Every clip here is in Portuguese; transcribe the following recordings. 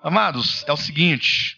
Amados, é o seguinte,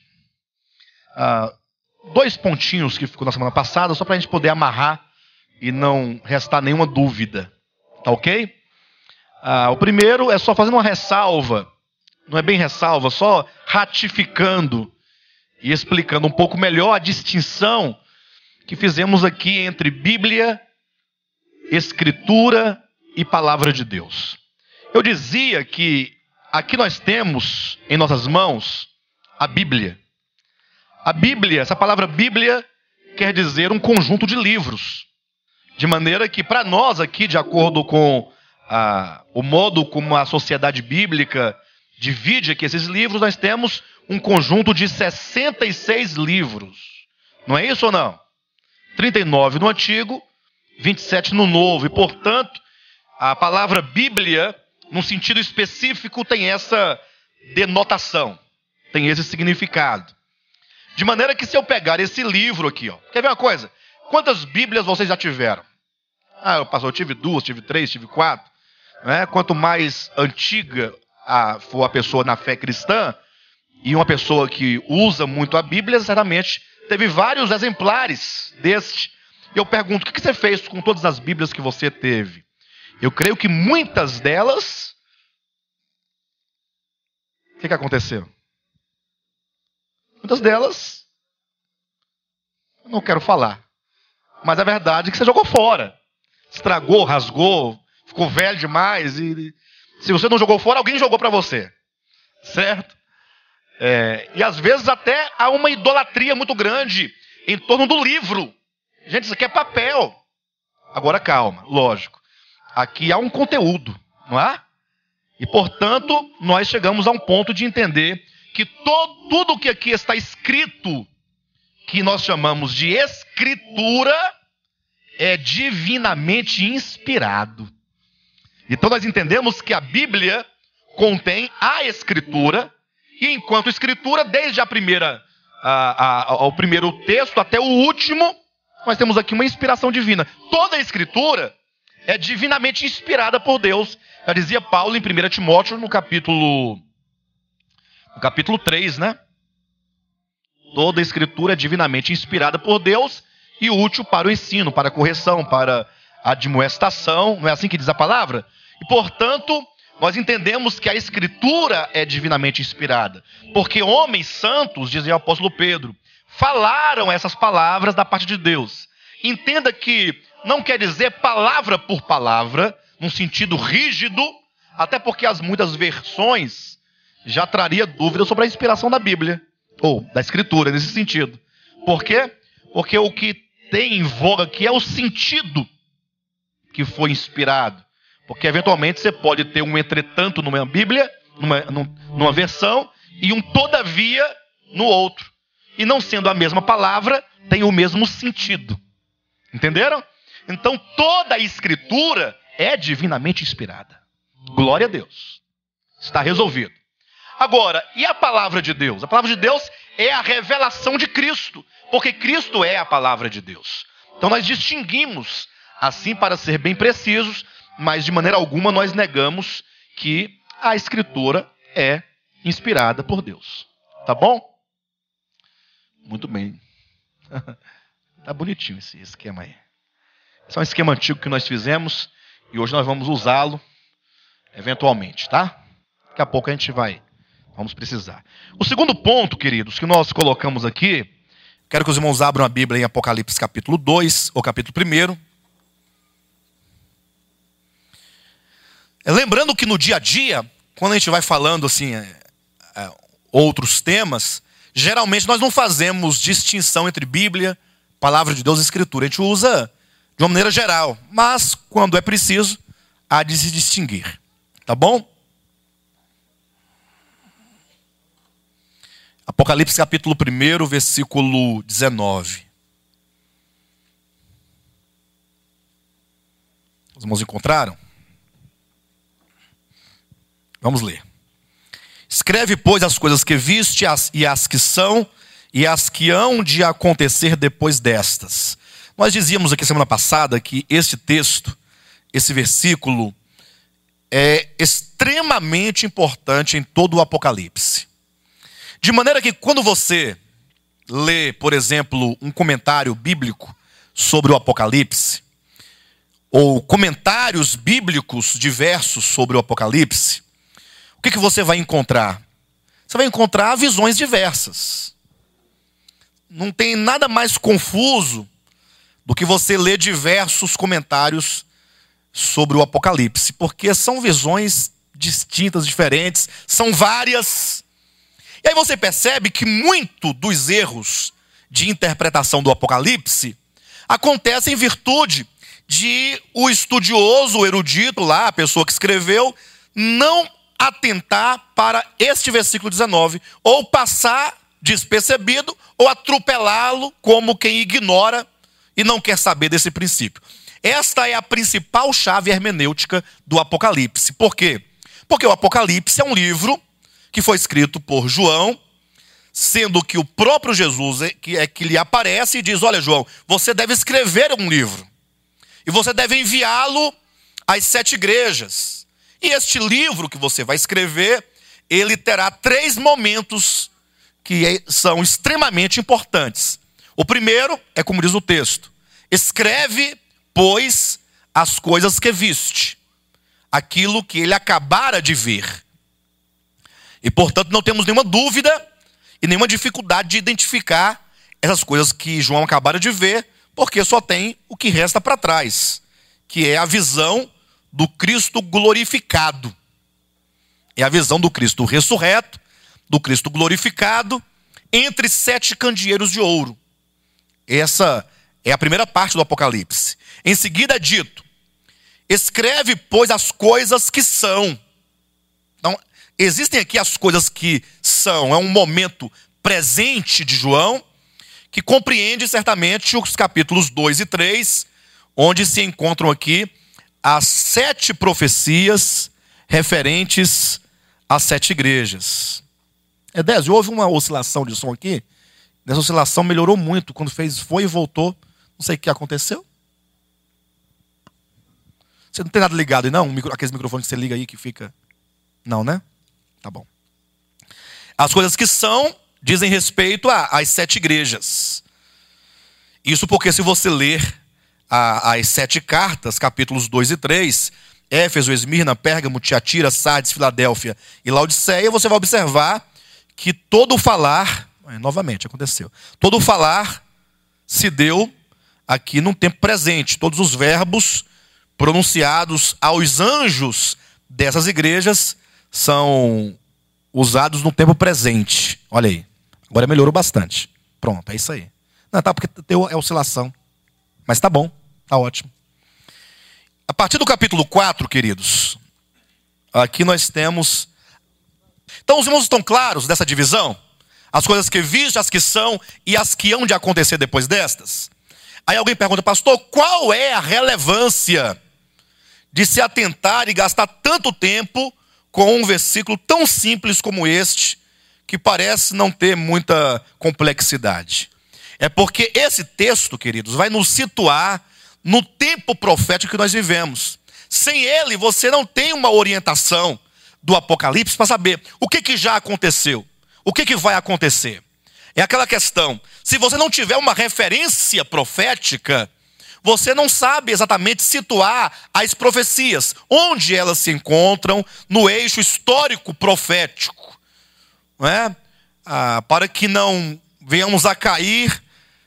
dois pontinhos que ficou na semana passada, só para a gente poder amarrar e não restar nenhuma dúvida, tá ok? O primeiro é só fazendo uma ressalva, não é bem ressalva, só ratificando e explicando um pouco melhor a distinção que fizemos aqui entre Bíblia, Escritura e Palavra de Deus. Eu dizia que aqui nós temos em nossas mãos a Bíblia. A Bíblia, essa palavra Bíblia quer dizer um conjunto de livros. De maneira que para nós aqui, de acordo com o modo como a sociedade bíblica divide aqui esses livros, nós temos um conjunto de 66 livros. Não é isso ou não? 39 no Antigo, 27 no Novo. E, portanto, a palavra Bíblia, num sentido específico, tem essa denotação, tem esse significado. De maneira que se eu pegar esse livro aqui, quer ver uma coisa? Quantas Bíblias vocês já tiveram? Eu tive 2, tive 3, tive 4. Né? Quanto mais antiga for a pessoa na fé cristã, e uma pessoa que usa muito a Bíblia, certamente teve vários exemplares deste. E eu pergunto, o que você fez com todas as Bíblias que você teve? Eu creio que muitas delas... O que aconteceu? Muitas delas... eu não quero falar. Mas a verdade é que você jogou fora. Estragou, rasgou, ficou velho demais. E se você não jogou fora, alguém jogou para você. Certo? E às vezes até há uma idolatria muito grande em torno do livro. Gente, isso aqui é papel. Agora calma, lógico. Aqui há um conteúdo, não é? E portanto, nós chegamos a um ponto de entender que tudo que aqui está escrito, que nós chamamos de Escritura, é divinamente inspirado. Então nós entendemos que a Bíblia contém a Escritura, e enquanto Escritura, desde ao primeiro texto até o último, nós temos aqui uma inspiração divina. Toda a Escritura é divinamente inspirada por Deus. Já dizia Paulo em 1 Timóteo, no capítulo 3, né? Toda a Escritura é divinamente inspirada por Deus e útil para o ensino, para a correção, para a admoestação. Não é assim que diz a palavra? E, portanto, nós entendemos que a Escritura é divinamente inspirada. Porque homens santos, dizia o apóstolo Pedro, falaram essas palavras da parte de Deus. Entenda que não quer dizer palavra por palavra, num sentido rígido, até porque as muitas versões já traria dúvidas sobre a inspiração da Bíblia, ou da Escritura, nesse sentido. Por quê? Porque o que tem em voga aqui é o sentido que foi inspirado. Porque eventualmente você pode ter um entretanto numa Bíblia, numa versão, e um todavia no outro. E não sendo a mesma palavra, tem o mesmo sentido. Entenderam? Então toda a Escritura é divinamente inspirada. Glória a Deus. Está resolvido. Agora, e a palavra de Deus? A palavra de Deus é a revelação de Cristo, porque Cristo é a palavra de Deus. Então nós distinguimos, assim para ser bem precisos, mas de maneira alguma nós negamos que a Escritura é inspirada por Deus. Tá bom? Muito bem. Tá bonitinho esse esquema aí. Esse é um esquema antigo que nós fizemos e hoje nós vamos usá-lo eventualmente, tá? Daqui a pouco vamos precisar. O segundo ponto, queridos, que nós colocamos aqui, quero que os irmãos abram a Bíblia em Apocalipse capítulo 2, ou capítulo 1. Lembrando que no dia a dia, quando a gente vai falando assim, outros temas, geralmente nós não fazemos distinção entre Bíblia, Palavra de Deus e Escritura. A gente usa de uma maneira geral, mas quando é preciso, há de se distinguir. Tá bom? Apocalipse capítulo 1, versículo 19. Os irmãos encontraram? Vamos ler. Escreve, pois, as coisas que viste, e as que são, e as que hão de acontecer depois destas. Nós dizíamos aqui semana passada que este texto, esse versículo, é extremamente importante em todo o Apocalipse. De maneira que quando você lê, por exemplo, um comentário bíblico sobre o Apocalipse, ou comentários bíblicos diversos sobre o Apocalipse, o que você vai encontrar? Você vai encontrar visões diversas. Não tem nada mais confuso do que você ler diversos comentários sobre o Apocalipse, porque são visões distintas, diferentes, são várias. E aí você percebe que muito dos erros de interpretação do Apocalipse acontecem em virtude de o estudioso, o erudito lá, a pessoa que escreveu, não atentar para este versículo 19, ou passar despercebido, ou atropelá-lo como quem ignora e não quer saber desse princípio. Esta é a principal chave hermenêutica do Apocalipse. Por quê? Porque o Apocalipse é um livro que foi escrito por João, sendo que o próprio Jesus que lhe aparece e diz: olha, João, você deve escrever um livro. E você deve enviá-lo às 7 igrejas. E este livro que você vai escrever, ele terá 3 momentos que são extremamente importantes. O primeiro é como diz o texto: escreve, pois, as coisas que viste, aquilo que ele acabara de ver. E, portanto, não temos nenhuma dúvida e nenhuma dificuldade de identificar essas coisas que João acabara de ver, porque só tem o que resta para trás, que é a visão do Cristo glorificado. É a visão do Cristo ressurreto, do Cristo glorificado, entre 7 candeeiros de ouro. Essa é a primeira parte do Apocalipse. Em seguida é dito: escreve, pois, as coisas que são. Então, existem aqui as coisas que são. É um momento presente de João, que compreende certamente os capítulos 2 e 3, onde se encontram aqui as 7 profecias referentes às 7 igrejas. Edésio, houve uma oscilação de som aqui. Essa oscilação melhorou muito. Quando foi e voltou, não sei o que aconteceu. Você não tem nada ligado aí, não? Aqueles microfones que você liga aí que fica... Não, né? Tá bom. As coisas que são dizem respeito às 7 igrejas. Isso porque se você ler as 7 cartas, capítulos 2 e 3, Éfeso, Esmirna, Pérgamo, Tiatira, Sardes, Filadélfia e Laodiceia, você vai observar que todo o falar, novamente aconteceu, todo o falar se deu aqui num tempo presente. Todos os verbos pronunciados aos anjos dessas igrejas são usados no tempo presente. Olha aí, agora melhorou bastante. Pronto, é isso aí. Não, tá, porque deu oscilação. Mas tá bom, tá ótimo. A partir do capítulo 4, queridos, aqui nós temos... Então os irmãos estão claros dessa divisão? As coisas que viste, as que são e as que hão de acontecer depois destas? Aí alguém pergunta: pastor, qual é a relevância de se atentar e gastar tanto tempo com um versículo tão simples como este, que parece não ter muita complexidade? É porque esse texto, queridos, vai nos situar no tempo profético que nós vivemos. Sem ele, você não tem uma orientação do Apocalipse para saber o que já aconteceu, o que vai acontecer. É aquela questão: se você não tiver uma referência profética, você não sabe exatamente situar as profecias, onde elas se encontram no eixo histórico profético, não é? Para que não venhamos a cair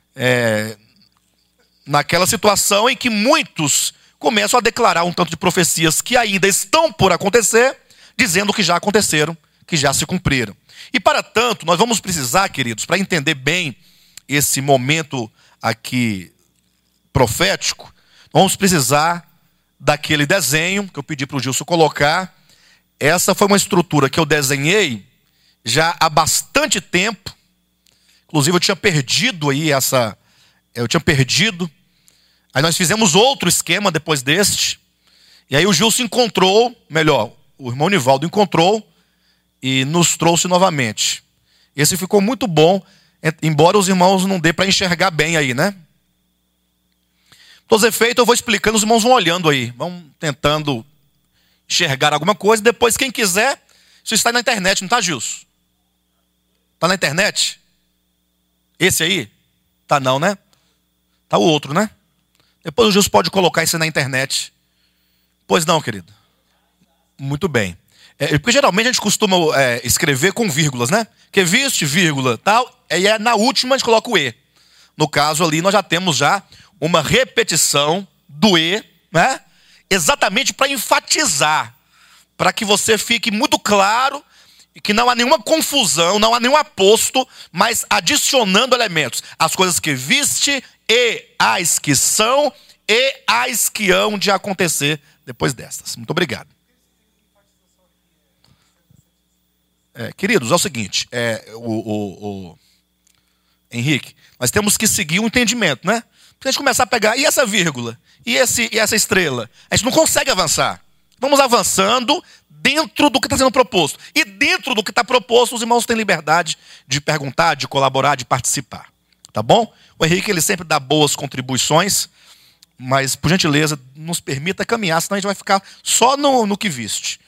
naquela situação em que muitos começam a declarar um tanto de profecias que ainda estão por acontecer, dizendo que já aconteceram, que já se cumpriram. E para tanto, nós vamos precisar, queridos, para entender bem esse momento aqui profético, vamos precisar daquele desenho que eu pedi para o Gilson colocar. Essa foi uma estrutura que eu desenhei já há bastante tempo. Inclusive eu tinha perdido aí Aí nós fizemos outro esquema depois deste. E aí o Gilson encontrou, melhor, o irmão Nivaldo encontrou e nos trouxe novamente. Esse ficou muito bom, embora os irmãos não dê para enxergar bem aí, né? Todos os efeitos eu vou explicando, os irmãos vão olhando aí, vão tentando enxergar alguma coisa. Depois, quem quiser, isso está na internet, não está, Gilson? Está na internet? Esse aí? Tá não, né? Tá o outro, né? Depois o Gilson pode colocar isso na internet. Pois não, querido? Muito bem. Porque geralmente a gente costuma escrever com vírgulas, né? Que viste, vírgula, tal. E na última a gente coloca o E. No caso ali nós já temos já uma repetição do E, né? Exatamente para enfatizar, para que você fique muito claro e que não há nenhuma confusão, não há nenhum aposto, mas adicionando elementos. As coisas que viste e as que são e as que hão de acontecer depois destas. Muito obrigado. Queridos, é o seguinte, Henrique, nós temos que seguir o entendimento, né? Se a gente começar a pegar, e essa vírgula? E essa estrela? A gente não consegue avançar. Vamos avançando dentro do que está sendo proposto. E dentro do que está proposto, os irmãos têm liberdade de perguntar, de colaborar, de participar. Tá bom? O Henrique, ele sempre dá boas contribuições, mas, por gentileza, nos permita caminhar, senão a gente vai ficar só no que viste.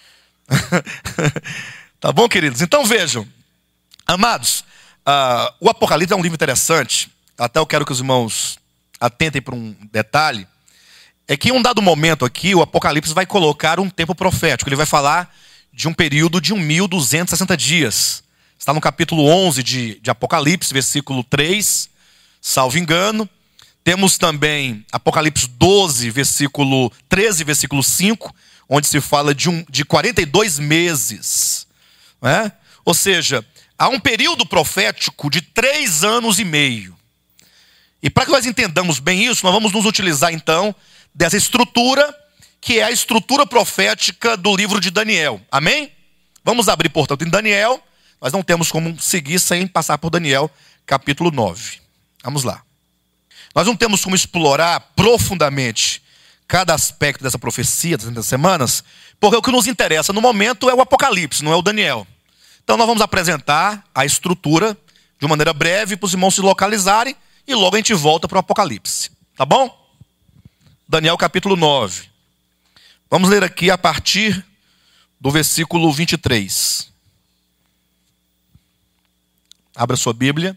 Tá bom, queridos? Então vejam, amados, o Apocalipse é um livro interessante. Até eu quero que os irmãos atentem para um detalhe. É que em um dado momento aqui, o Apocalipse vai colocar um tempo profético. Ele vai falar de um período de 1.260 dias. Está no capítulo 11 de Apocalipse, versículo 3, salvo engano. Temos também Apocalipse 12, versículo 13, versículo 5, onde se fala de 42 meses. Né? Ou seja, há um período profético de 3 anos e meio. E para que nós entendamos bem isso, nós vamos nos utilizar então dessa estrutura, que é a estrutura profética do livro de Daniel. Amém? Vamos abrir, portanto, em Daniel. Nós não temos como seguir sem passar por Daniel, capítulo 9. Vamos lá. Nós não temos como explorar profundamente cada aspecto dessa profecia das 30 semanas, porque o que nos interessa no momento é o Apocalipse, não é o Daniel. Então nós vamos apresentar a estrutura de uma maneira breve para os irmãos se localizarem e logo a gente volta para o Apocalipse. Tá bom? Daniel capítulo 9. Vamos ler aqui a partir do versículo 23. Abra sua Bíblia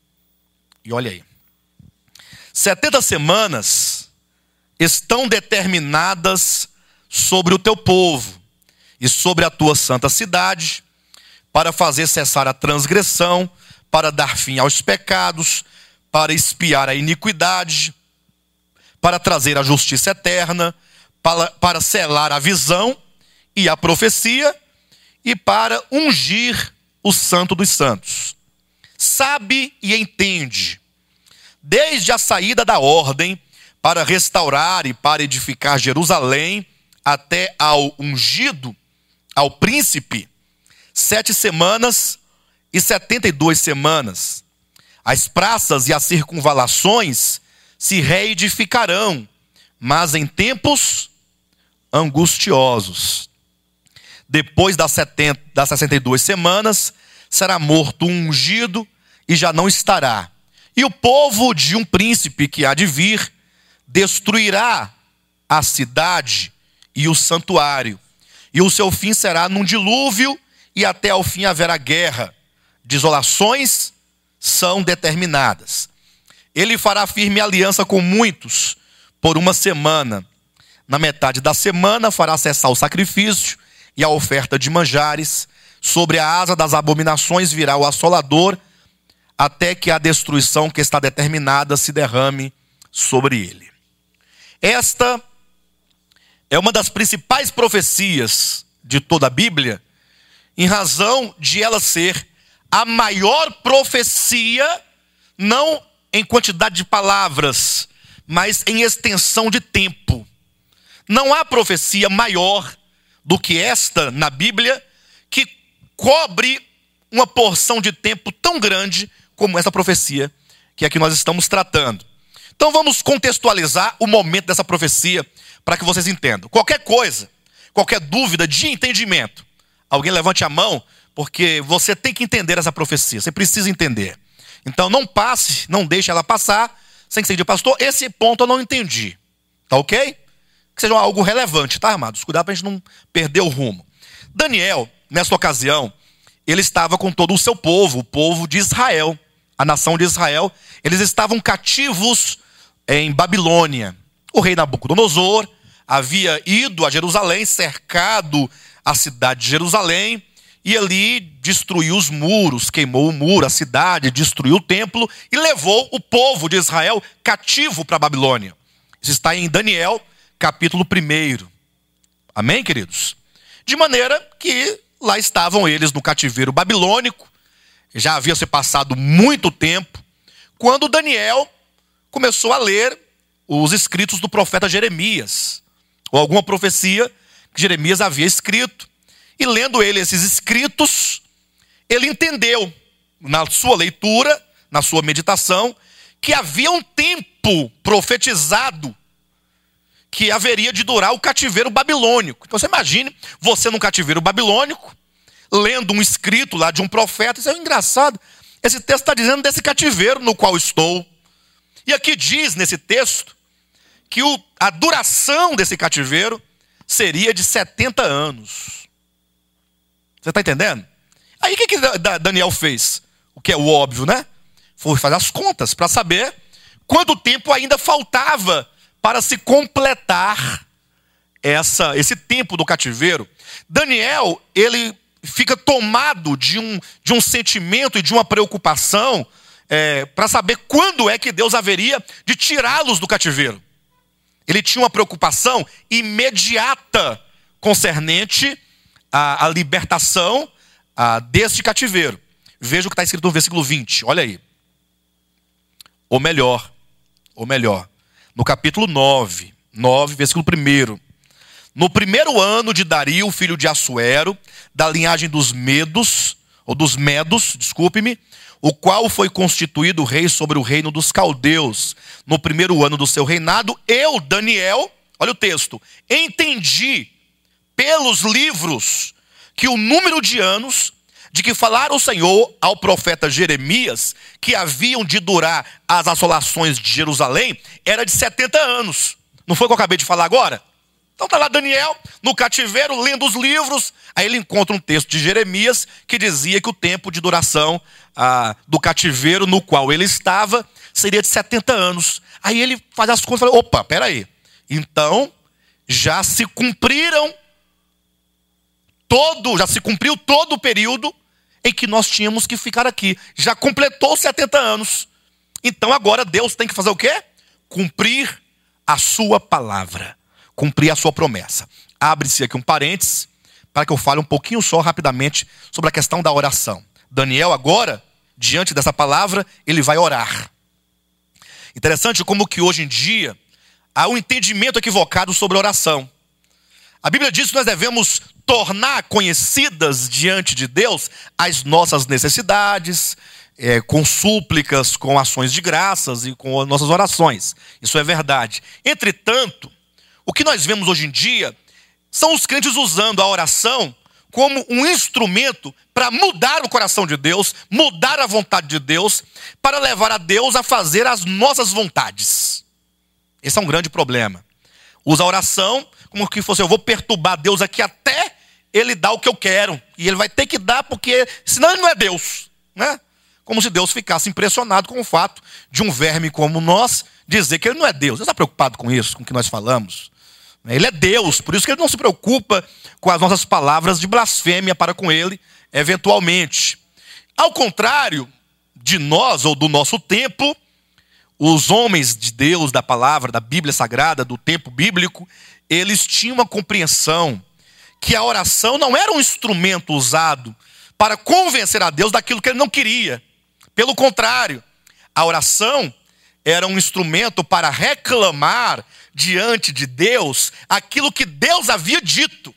e olha aí. 70 semanas estão determinadas sobre o teu povo e sobre a tua santa cidade, para fazer cessar a transgressão, para dar fim aos pecados, para expiar a iniquidade, para trazer a justiça eterna, para selar a visão e a profecia, e para ungir o santo dos santos. Sabe e entende, desde a saída da ordem, para restaurar e para edificar Jerusalém, até ao ungido, ao príncipe, 7 semanas e 72 semanas. As praças e as circunvalações se reedificarão, mas em tempos angustiosos. Depois das 62 semanas, será morto um ungido e já não estará. E o povo de um príncipe que há de vir destruirá a cidade e o santuário. E o seu fim será num dilúvio, e até ao fim haverá guerra. Desolações são determinadas. Ele fará firme aliança com muitos por 1 semana. Na metade da semana fará cessar o sacrifício e a oferta de manjares. Sobre a asa das abominações virá o assolador, até que a destruição que está determinada se derrame sobre ele. Esta é uma das principais profecias de toda a Bíblia, em razão de ela ser a maior profecia, não em quantidade de palavras, mas em extensão de tempo. Não há profecia maior do que esta na Bíblia, que cobre uma porção de tempo tão grande como essa profecia que aqui nós estamos tratando. Então vamos contextualizar o momento dessa profecia para que vocês entendam. Qualquer coisa, qualquer dúvida de entendimento, alguém levante a mão, porque você tem que entender essa profecia, você precisa entender. Então não passe, não deixe ela passar, sem que você diga, pastor, esse ponto eu não entendi. Tá ok? Que seja algo relevante, tá, amados? Cuidado para a gente não perder o rumo. Daniel, nessa ocasião, ele estava com todo o seu povo, o povo de Israel, a nação de Israel. Eles estavam cativos em Babilônia. O rei Nabucodonosor havia ido a Jerusalém, cercado a cidade de Jerusalém, e ali destruiu os muros, queimou o muro, a cidade, destruiu o templo e levou o povo de Israel cativo para a Babilônia. Isso está em Daniel, capítulo 1. Amém, queridos? De maneira que lá estavam eles no cativeiro babilônico. Já havia se passado muito tempo, quando Daniel começou a ler os escritos do profeta Jeremias, ou alguma profecia que Jeremias havia escrito. E lendo ele esses escritos, ele entendeu, na sua leitura, na sua meditação, que havia um tempo profetizado que haveria de durar o cativeiro babilônico. Então você imagine, você num cativeiro babilônico, lendo um escrito lá de um profeta. Isso é engraçado. Esse texto está dizendo desse cativeiro no qual estou. E aqui diz nesse texto que a duração desse cativeiro seria de 70 anos. Você está entendendo? Aí o que Daniel fez? O que é o óbvio, né? Foi fazer as contas para saber quanto tempo ainda faltava para se completar esse tempo do cativeiro. Daniel, ele fica tomado de um sentimento e de uma preocupação para saber quando é que Deus haveria de tirá-los do cativeiro. Ele tinha uma preocupação imediata concernente à libertação deste cativeiro. Veja o que está escrito no versículo 20, olha aí. Ou melhor, no capítulo 9, versículo 1. No primeiro ano de Dario, filho de Assuero, da linhagem dos Medos, desculpe-me, o qual foi constituído rei sobre o reino dos caldeus. No primeiro ano do seu reinado, eu, Daniel, olha o texto, entendi pelos livros que o número de anos de que falara o Senhor ao profeta Jeremias, que haviam de durar as assolações de Jerusalém, era de 70 anos. Não foi o que eu acabei de falar agora? Então está lá Daniel, no cativeiro, lendo os livros. Aí ele encontra um texto de Jeremias que dizia que o tempo de duração do cativeiro no qual ele estava seria de 70 anos. Aí ele faz as contas e fala, opa, peraí. Então, já se cumpriu todo o período em que nós tínhamos que ficar aqui. Já completou 70 anos. Então agora Deus tem que fazer o quê? Cumprir a sua palavra. Cumprir a sua promessa. Abre-se aqui um parênteses para que eu fale um pouquinho só rapidamente sobre a questão da oração. Daniel agora, diante dessa palavra, ele vai orar. Interessante como que hoje em dia há um entendimento equivocado sobre oração. A Bíblia diz que nós devemos tornar conhecidas diante de Deus as nossas necessidades, com súplicas, com ações de graças e com nossas orações. Isso é verdade. Entretanto, o que nós vemos hoje em dia são os crentes usando a oração como um instrumento para mudar o coração de Deus, mudar a vontade de Deus, para levar a Deus a fazer as nossas vontades. Esse é um grande problema. Usa a oração como que fosse, eu vou perturbar Deus aqui até ele dar o que eu quero. E ele vai ter que dar, porque senão ele não é Deus, né? Como se Deus ficasse impressionado com o fato de um verme como nós dizer que ele não é Deus. Ele está preocupado com isso, com o que nós falamos? Ele é Deus, por isso que ele não se preocupa com as nossas palavras de blasfêmia para com ele, eventualmente. Ao contrário de nós, ou do nosso tempo, os homens de Deus, da palavra, da Bíblia Sagrada, do tempo bíblico, eles tinham uma compreensão que a oração não era um instrumento usado para convencer a Deus daquilo que ele não queria. Pelo contrário, a oração era um instrumento para reclamar diante de Deus aquilo que Deus havia dito.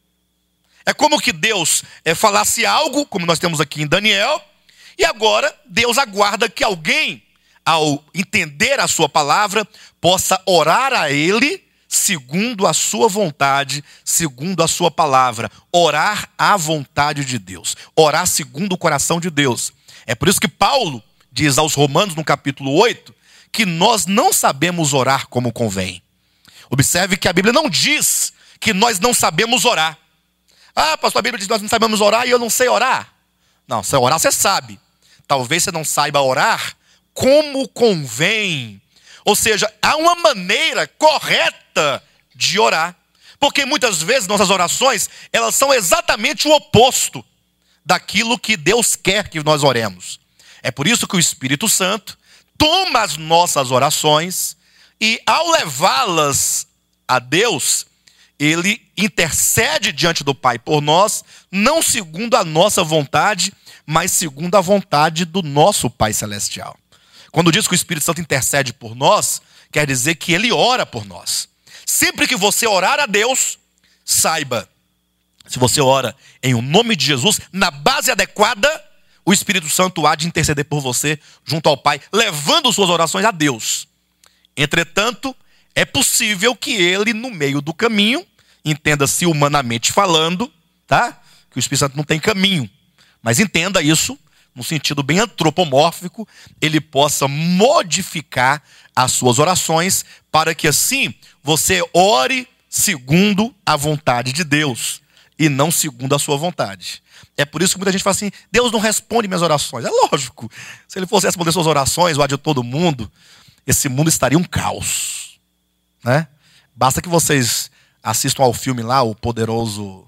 É como que Deus falasse algo, como nós temos aqui em Daniel, e agora Deus aguarda que alguém, ao entender a sua palavra, possa orar a ele segundo a sua vontade, segundo a sua palavra. Orar à vontade de Deus. Orar segundo o coração de Deus. É por isso que Paulo diz aos Romanos, no capítulo 8, que nós não sabemos orar como convém. Observe que a Bíblia não diz que nós não sabemos orar. Ah, pastor, a Bíblia diz que nós não sabemos orar e eu não sei orar. Não, se orar você sabe. Talvez você não saiba orar como convém. Ou seja, há uma maneira correta de orar. Porque muitas vezes nossas orações, elas são exatamente o oposto daquilo que Deus quer que nós oremos. É por isso que o Espírito Santo toma as nossas orações e, ao levá-las a Deus, ele intercede diante do Pai por nós, não segundo a nossa vontade, mas segundo a vontade do nosso Pai Celestial. Quando diz que o Espírito Santo intercede por nós, quer dizer que ele ora por nós. Sempre que você orar a Deus, saiba, se você ora em o nome de Jesus, na base adequada, o Espírito Santo há de interceder por você junto ao Pai, levando suas orações a Deus. Entretanto, é possível que ele, no meio do caminho, entenda-se humanamente falando, tá? Que o Espírito Santo não tem caminho. Mas entenda isso, no sentido bem antropomórfico, ele possa modificar as suas orações, para que assim você ore segundo a vontade de Deus, e não segundo a sua vontade. É por isso que muita gente fala assim, Deus não responde minhas orações. É lógico, se ele fosse responder suas orações, o de todo mundo, esse mundo estaria um caos, né? Basta que vocês assistam ao filme lá, o Poderoso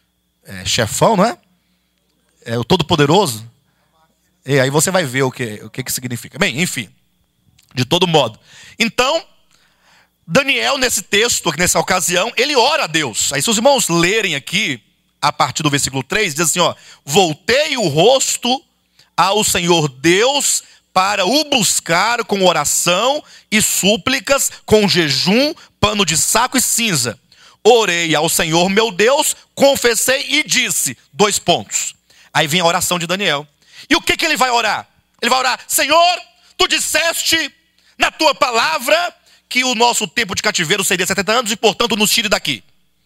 Chefão, não é? É o Todo-Poderoso. E aí você vai ver o que significa. Bem, enfim, de todo modo. Então, Daniel, nesse texto, nessa ocasião, ele ora a Deus. Aí se os irmãos lerem aqui, a partir do versículo 3, diz assim, ó: voltei o rosto ao Senhor Deus para o buscar com oração e súplicas, com jejum, pano de saco e cinza. Orei ao Senhor meu Deus, confessei e disse, 2 pontos. Aí vem a oração de Daniel. E o que ele vai orar? Ele vai orar, Senhor, tu disseste na tua palavra que o nosso tempo de cativeiro seria 70 anos e, portanto, nos tire daqui.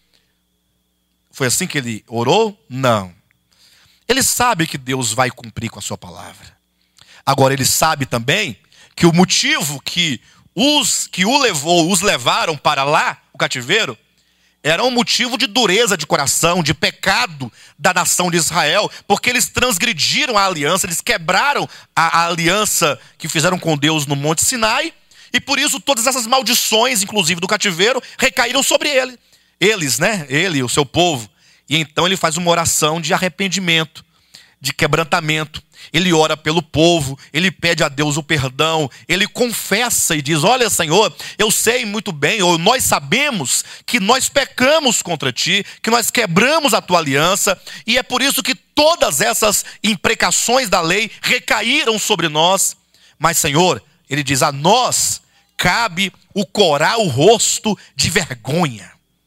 Foi assim que ele orou? Não. Ele sabe que Deus vai cumprir com a sua palavra. Agora, ele sabe também que o motivo que os levaram para lá, o cativeiro, era um motivo de dureza de coração, de pecado da nação de Israel, porque eles transgrediram a aliança, eles quebraram a aliança que fizeram com Deus no Monte Sinai, e por isso todas essas maldições, inclusive do cativeiro, recaíram sobre eles, né? Ele e o seu povo. E então ele faz uma oração de arrependimento, de quebrantamento. Ele ora pelo povo, ele pede a Deus o perdão, ele confessa e diz, olha Senhor, eu sei muito bem, ou nós sabemos que nós pecamos contra ti, que nós quebramos a tua aliança, e é por isso que todas essas imprecações da lei recaíram sobre nós. Mas Senhor, ele diz, a nós cabe o corar o rosto de vergonha.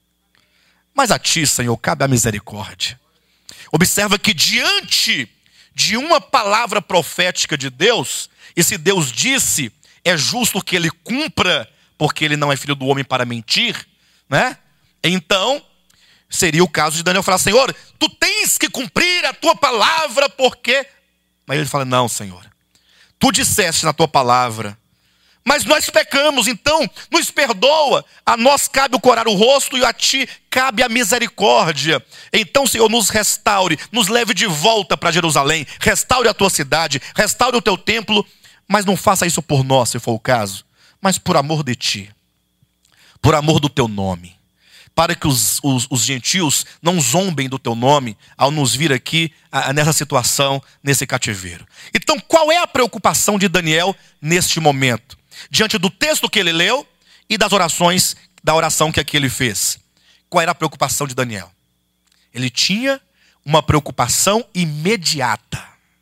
Mas a ti, Senhor, cabe a misericórdia. Observa que diante de uma palavra profética de Deus, e se Deus disse, é justo que ele cumpra, porque ele não é filho do homem para mentir, né? Então, seria o caso de Daniel falar, Senhor, tu tens que cumprir a tua palavra, porque... Mas ele fala, não, Senhor, tu disseste na tua palavra, mas nós pecamos, então nos perdoa. A nós cabe o corar o rosto e a ti cabe a misericórdia. Então, Senhor, nos restaure, nos leve de volta para Jerusalém. Restaure a tua cidade, restaure o teu templo. Mas não faça isso por nós, se for o caso, mas por amor de ti, por amor do teu nome. Para que os gentios não zombem do teu nome ao nos vir aqui nessa situação, nesse cativeiro. Então, qual é a preocupação de Daniel neste momento? Diante do texto que ele leu e da oração que aqui ele fez. Qual era a preocupação de Daniel? Ele tinha uma preocupação imediata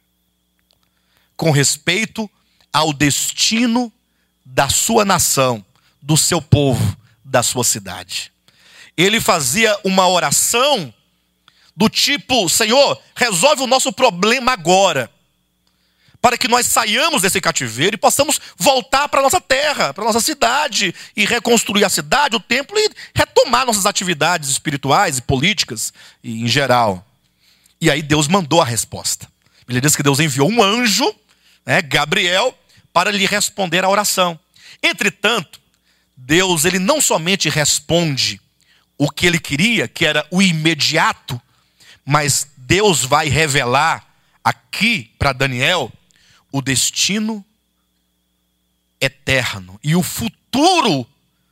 com respeito ao destino da sua nação, do seu povo, da sua cidade. Ele fazia uma oração do tipo, Senhor, resolve o nosso problema agora, para que nós saiamos desse cativeiro e possamos voltar para a nossa terra, para a nossa cidade, e reconstruir a cidade, o templo, e retomar nossas atividades espirituais e políticas, e em geral. E aí Deus mandou a resposta. Ele diz que Deus enviou um anjo, Gabriel, para lhe responder a oração. Entretanto, Deus, ele não somente responde o que ele queria, que era o imediato, mas Deus vai revelar aqui para Daniel o destino eterno e o futuro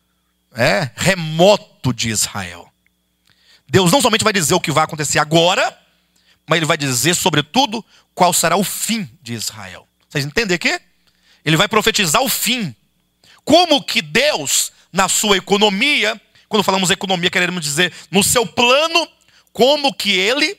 remoto de Israel. Deus não somente vai dizer o que vai acontecer agora, mas ele vai dizer, sobretudo, qual será o fim de Israel. Vocês entendem aqui? Ele vai profetizar o fim. Como que Deus, na sua economia, quando falamos economia, queremos dizer no seu plano, como que ele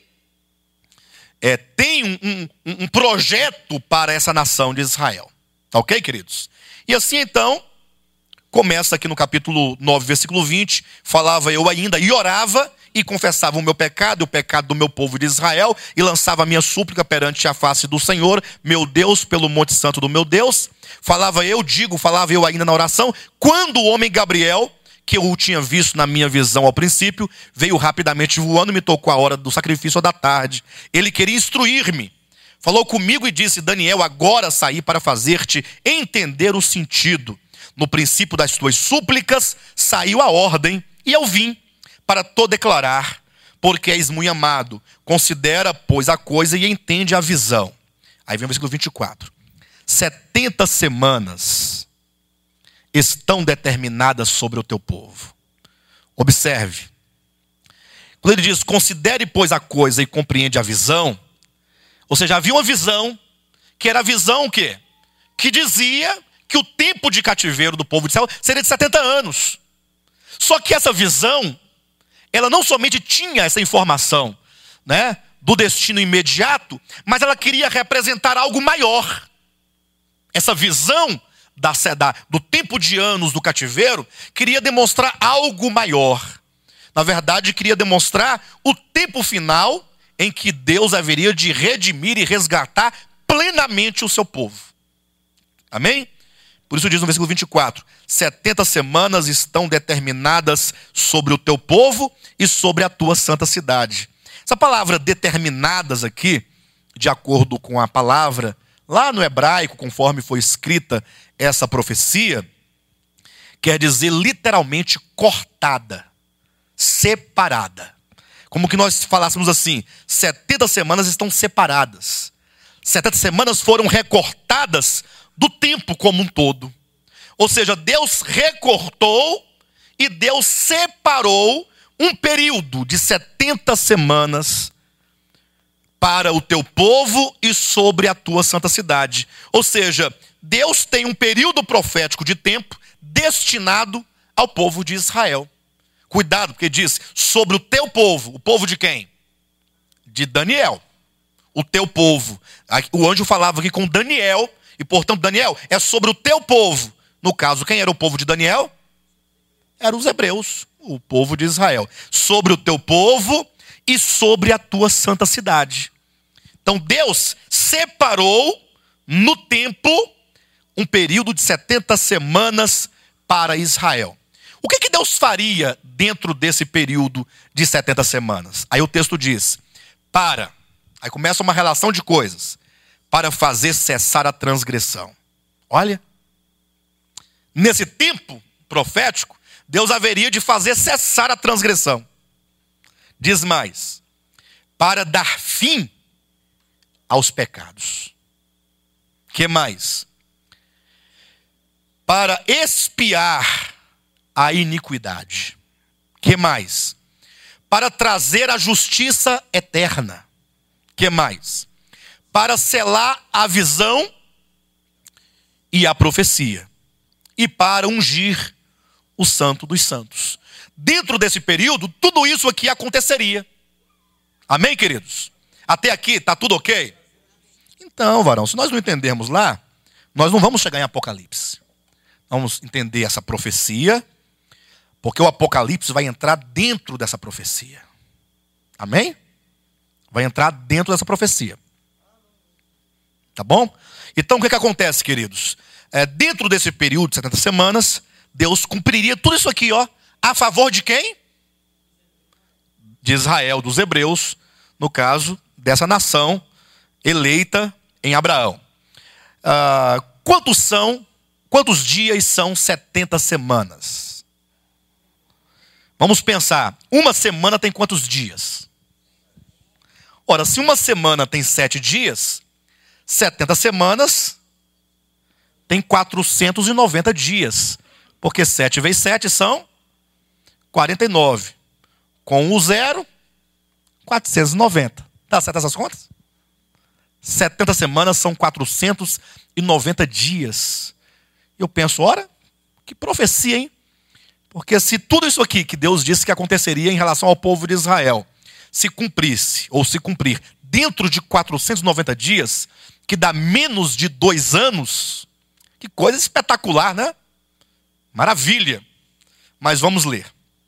tem um projeto para essa nação de Israel. Tá ok, queridos? E assim então, começa aqui no capítulo 9, versículo 20, falava eu ainda e orava e confessava o meu pecado e o pecado do meu povo de Israel e lançava a minha súplica perante a face do Senhor, meu Deus, pelo monte santo do meu Deus. Falava eu ainda na oração, quando o homem Gabriel, que eu o tinha visto na minha visão ao princípio, veio rapidamente voando e me tocou a hora do sacrifício da tarde. Ele queria instruir-me. Falou comigo e disse, Daniel, agora saí para fazer-te entender o sentido. No princípio das tuas súplicas saiu a ordem e eu vim para te declarar, porque és muito amado. Considera, pois, a coisa e entende a visão. Aí vem o versículo 24. 70 semanas estão determinadas sobre o teu povo. Observe. Quando ele diz, considere, pois, a coisa e compreende a visão, ou seja, havia uma visão, que era a visão o quê? Que dizia que o tempo de cativeiro do povo de Israel seria de 70 anos. Só que essa visão, ela não somente tinha essa informação, do destino imediato, mas ela queria representar algo maior. Essa visão do tempo de anos do cativeiro queria demonstrar algo maior. Na verdade, queria demonstrar o tempo final em que Deus haveria de redimir e resgatar plenamente o seu povo. Amém? Por isso diz no versículo 24, 70 semanas estão determinadas sobre o teu povo e sobre a tua santa cidade. Essa palavra determinadas aqui, de acordo com a palavra, lá no hebraico, conforme foi escrita essa profecia, quer dizer literalmente cortada, separada. Como que nós falássemos assim, 70 semanas estão separadas. 70 semanas foram recortadas do tempo como um todo. Ou seja, Deus recortou e Deus separou um período de 70 semanas para o teu povo e sobre a tua santa cidade. Ou seja, Deus tem um período profético de tempo destinado ao povo de Israel. Cuidado, porque diz, sobre o teu povo. O povo de quem? De Daniel. O teu povo. O anjo falava aqui com Daniel, e portanto, Daniel, é sobre o teu povo. No caso, quem era o povo de Daniel? Eram os hebreus, o povo de Israel. Sobre o teu povo e sobre a tua santa cidade. Então, Deus separou no tempo um período de 70 semanas para Israel. O que Deus faria dentro desse período de 70 semanas? Aí o texto diz, aí começa uma relação de coisas, para fazer cessar a transgressão. Olha, nesse tempo profético, Deus haveria de fazer cessar a transgressão. Diz mais, para dar fim aos pecados. Que mais? Para expiar a iniquidade. Que mais? Para trazer a justiça eterna. Que mais? Para selar a visão e a profecia. E para ungir o santo dos santos. Dentro desse período, tudo isso aqui aconteceria. Amém, queridos? Até aqui, está tudo ok? Então, varão, se nós não entendermos lá, nós não vamos chegar em Apocalipse. Vamos entender essa profecia, porque o Apocalipse vai entrar dentro dessa profecia. Amém? Vai entrar dentro dessa profecia. Tá bom? Então, o que acontece, queridos? Dentro desse período de 70 semanas, Deus cumpriria tudo isso aqui, a favor de quem? De Israel, dos hebreus, no caso, dessa nação eleita em Abraão. Quantos dias são 70 semanas? Vamos pensar, uma semana tem quantos dias? Ora, se uma semana tem 7 dias, 70 semanas tem 490 dias. Porque 7 vezes 7 são 49. Com o 0, 490. Tá certo essas contas? 70 semanas são 490 dias. Eu penso, ora, que profecia, hein? Porque se tudo isso aqui que Deus disse que aconteceria em relação ao povo de Israel se cumprisse, ou se cumprir, dentro de 490 dias, que dá menos de 2 anos, que coisa espetacular, né? Maravilha. Mas vamos ler.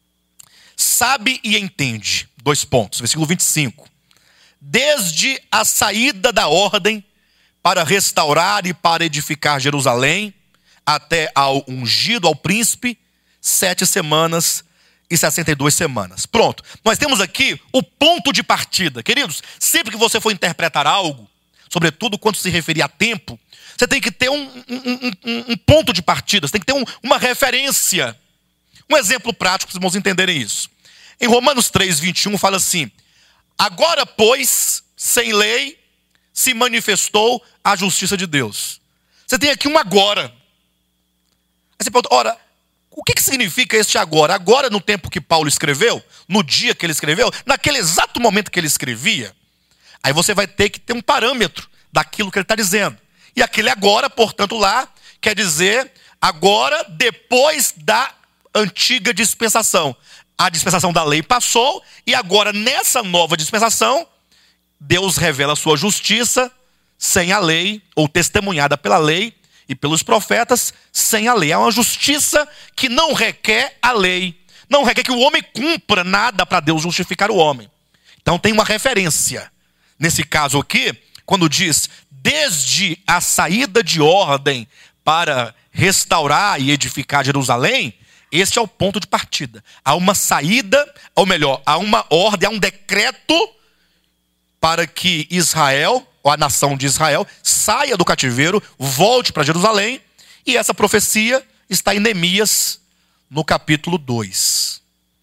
Sabe e entende. 2 pontos. Versículo 25. Desde a saída da ordem para restaurar e para edificar Jerusalém, até ao ungido, ao príncipe, 7 semanas e 62 semanas. Pronto. Nós temos aqui o ponto de partida. Queridos, sempre que você for interpretar algo, sobretudo quando se referir a tempo, você tem que ter um ponto de partida, você tem que ter uma referência. Um exemplo prático para os irmãos entenderem isso. Em Romanos 3, 21 fala assim: agora, pois, sem lei, se manifestou a justiça de Deus. Você tem aqui um agora. Aí você pergunta, ora, o que significa este agora? Agora no tempo que Paulo escreveu, no dia que ele escreveu, naquele exato momento que ele escrevia, aí você vai ter que ter um parâmetro daquilo que ele está dizendo. E aquele agora, portanto, lá, quer dizer agora depois da antiga dispensação. A dispensação da lei passou e agora nessa nova dispensação, Deus revela a sua justiça sem a lei, ou testemunhada pela lei e pelos profetas, sem a lei. É uma justiça que não requer a lei. Não requer que o homem cumpra nada para Deus justificar o homem. Então tem uma referência. Nesse caso aqui, quando diz, desde a saída de ordem para restaurar e edificar Jerusalém, este é o ponto de partida. Há uma saída, ou melhor, há uma ordem, há um decreto para que Israel, ou a nação de Israel, saia do cativeiro, volte para Jerusalém, e essa profecia está em Neemias, no capítulo 2.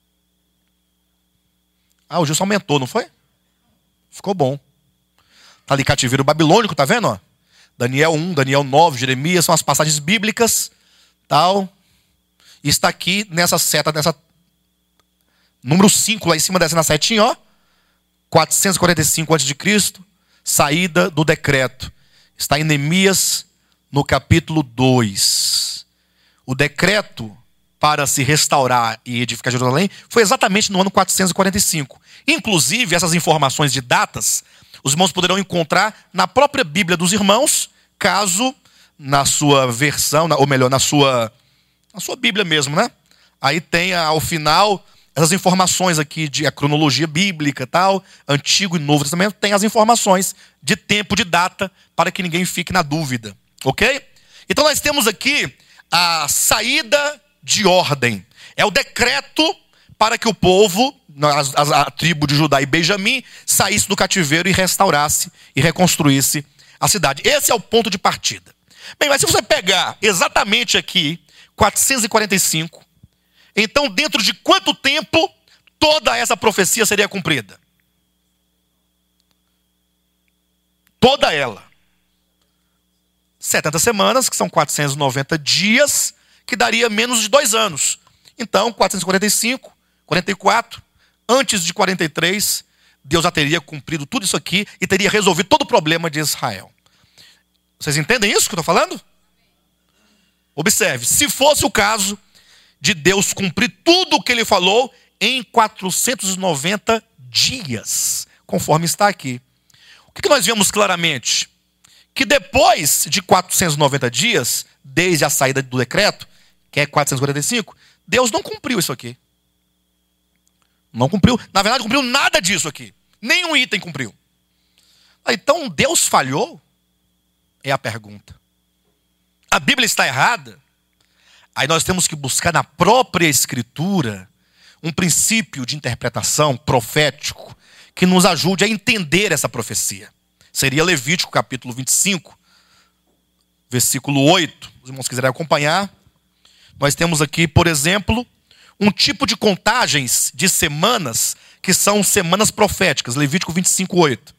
O Gilson aumentou, não foi? Ficou bom. Está ali cativeiro babilônico, tá vendo? Ó? Daniel 1, Daniel 9, Jeremias, são as passagens bíblicas, tal. E está aqui nessa seta, nessa número 5, lá em cima dessa na setinha, ó. 445 a.C., saída do decreto. Está em Neemias, no capítulo 2. O decreto para se restaurar e edificar Jerusalém foi exatamente no ano 445. Inclusive, essas informações de datas, os irmãos poderão encontrar na própria Bíblia dos irmãos, caso na sua versão, ou melhor, na sua Bíblia mesmo, né? Aí tem ao final essas informações aqui de a cronologia bíblica, tal, Antigo e Novo Testamento, tem as informações de tempo, de data, para que ninguém fique na dúvida, ok? Então nós temos aqui a de ordem. É o decreto para que o povo, a tribo de Judá e Benjamim, saísse do cativeiro e restaurasse e reconstruísse a cidade. Esse é o ponto de partida. Bem, mas se você pegar exatamente aqui, 445, então dentro de quanto tempo toda essa profecia seria cumprida? Toda ela. 70 semanas, que são 490 dias, que daria menos de 2 anos. Então, 445, 44, antes de 43, Deus já teria cumprido tudo isso aqui e teria resolvido todo o problema de Israel. Vocês entendem isso que eu estou falando? Observe, se fosse o caso de Deus cumprir tudo o que ele falou em 490 dias, conforme está aqui. O que nós vemos claramente? Que depois de 490 dias, desde a saída do decreto, que é 445, Deus não cumpriu isso aqui. Não cumpriu. Na verdade, não cumpriu nada disso aqui. Nenhum item cumpriu. Então, Deus falhou? É a pergunta. A Bíblia está errada? Aí nós temos que buscar na própria Escritura um princípio de interpretação profético que nos ajude a entender essa profecia. Seria Levítico capítulo 25, versículo 8. Os irmãos quiserem acompanhar. Nós temos aqui, por exemplo, um tipo de contagens de semanas que são semanas proféticas, Levítico 25:8.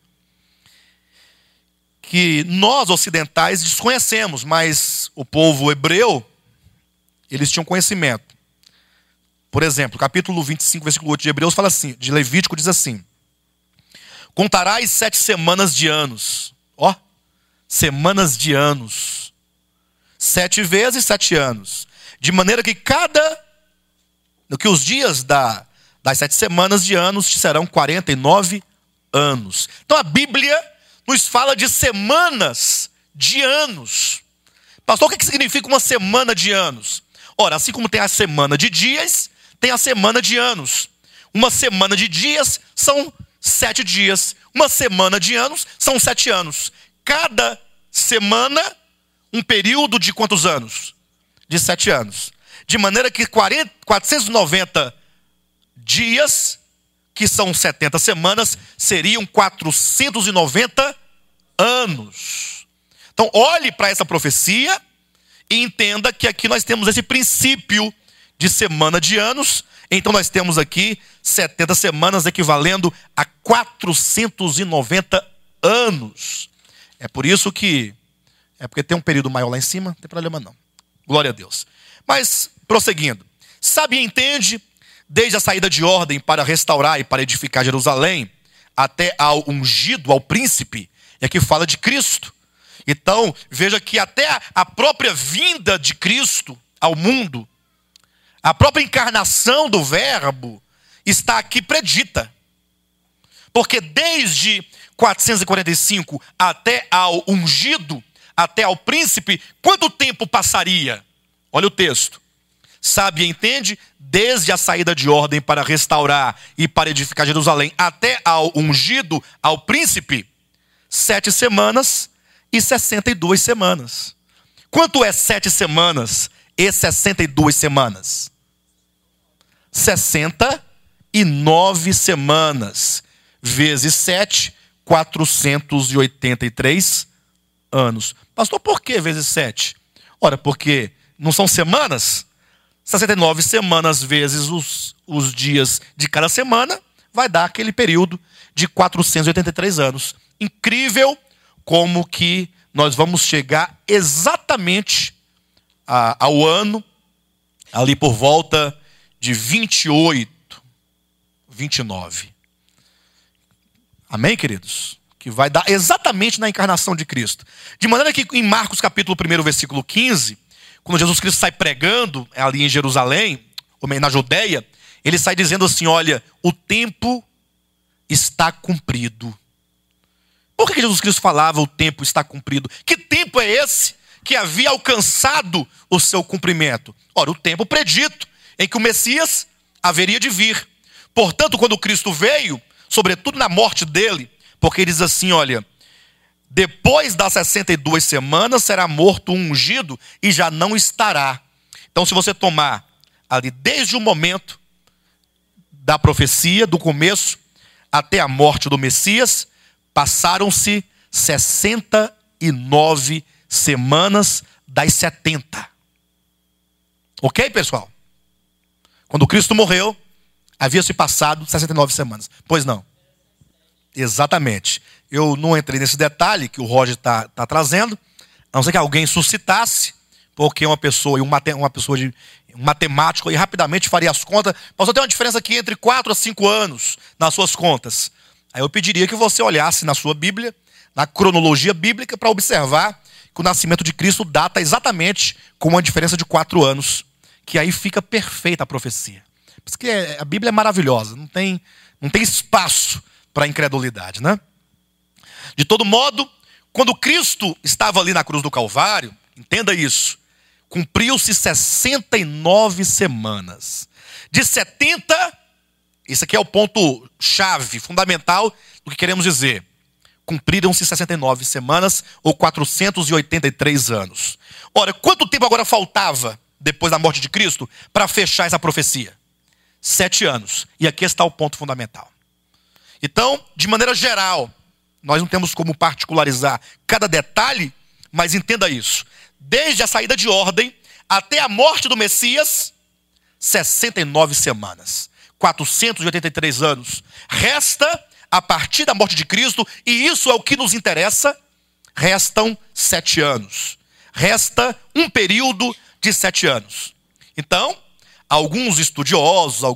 Que nós ocidentais desconhecemos, mas o povo hebreu, eles tinham conhecimento. Por exemplo, capítulo 25, versículo 8 de Hebreus fala assim, de Levítico diz assim: contarás 7 semanas de anos. Ó, semanas de anos. 7 vezes 7 anos. De maneira que os dias das 7 semanas de anos serão 49 anos. Então a Bíblia nos fala de semanas de anos. Pastor, o que significa uma semana de anos? Ora, assim como tem a semana de dias, tem a semana de anos. Uma semana de dias são 7 dias. Uma semana de anos são 7 anos. Cada semana, um período de quantos anos? De 7 anos. De maneira que 490 dias, que são 70 semanas, seriam 490 anos. Então, olhe para essa profecia e entenda que aqui nós temos esse princípio de semana de anos. Então, nós temos aqui 70 semanas equivalendo a 490 anos. É por isso que... É porque tem um período maior lá em cima, não tem problema não. Glória a Deus. Mas, prosseguindo. Sabe e entende, desde a saída de ordem para restaurar e para edificar Jerusalém, até ao ungido, ao príncipe, e aqui fala de Cristo. Então, veja que até a própria vinda de Cristo ao mundo, a própria encarnação do Verbo, está aqui predita. Porque desde 445 até ao ungido, até ao príncipe, quanto tempo passaria? Olha o texto. Sabe e entende, desde a saída de ordem para restaurar e para edificar Jerusalém, até ao ungido, ao príncipe, 7 semanas e 62 semanas. Quanto é 7 semanas e 62 semanas? 69 semanas. Vezes 7, 483 anos. Pastor, por que vezes 7? Ora, porque não são semanas? 69 semanas vezes os dias de cada semana vai dar aquele período de 483 anos. Incrível como que nós vamos chegar exatamente ao ano, ali por volta de 28, 29. Amém, queridos? Que vai dar exatamente na encarnação de Cristo. De maneira que em Marcos capítulo 1, versículo 15, quando Jesus Cristo sai pregando ali em Jerusalém, ou na Judeia, ele sai dizendo assim, olha, o tempo está cumprido. Por que Jesus Cristo falava o tempo está cumprido? Que tempo é esse que havia alcançado o seu cumprimento? Ora, o tempo predito em que o Messias haveria de vir. Portanto, quando Cristo veio, sobretudo na morte dele, porque ele diz assim, olha, depois das 62 semanas será morto um ungido e já não estará. Então, se você tomar ali desde o momento da profecia, do começo, até a morte do Messias, passaram-se 69 semanas das 70. Ok, pessoal? Quando Cristo morreu, havia se passado 69 semanas. Pois não? Exatamente. Eu não entrei nesse detalhe que o Roger está trazendo, a não ser que alguém suscitasse, porque uma pessoa, um matemático, e rapidamente faria as contas. Mas só tem uma diferença aqui entre 4 a 5 anos nas suas contas. Aí eu pediria que você olhasse na sua Bíblia, na cronologia bíblica, para observar que o nascimento de Cristo data exatamente com uma diferença de 4 anos. Que aí fica perfeita a profecia. Por isso que a Bíblia é maravilhosa, não tem espaço para incredulidade, né? De todo modo, quando Cristo estava ali na cruz do Calvário, entenda isso, cumpriu-se 69 semanas. De 70, esse aqui é o ponto chave, fundamental do que queremos dizer. Cumpriram-se 69 semanas ou 483 anos. Ora, quanto tempo agora faltava depois da morte de Cristo para fechar essa profecia? 7 anos. E aqui está o ponto fundamental. Então, de maneira geral, nós não temos como particularizar cada detalhe, mas entenda isso. Desde a saída de ordem até a morte do Messias, 69 semanas. 483 anos. Resta, a partir da morte de Cristo, e isso é o que nos interessa, restam 7 anos. Resta um período de 7 anos. Então, alguns estudiosos,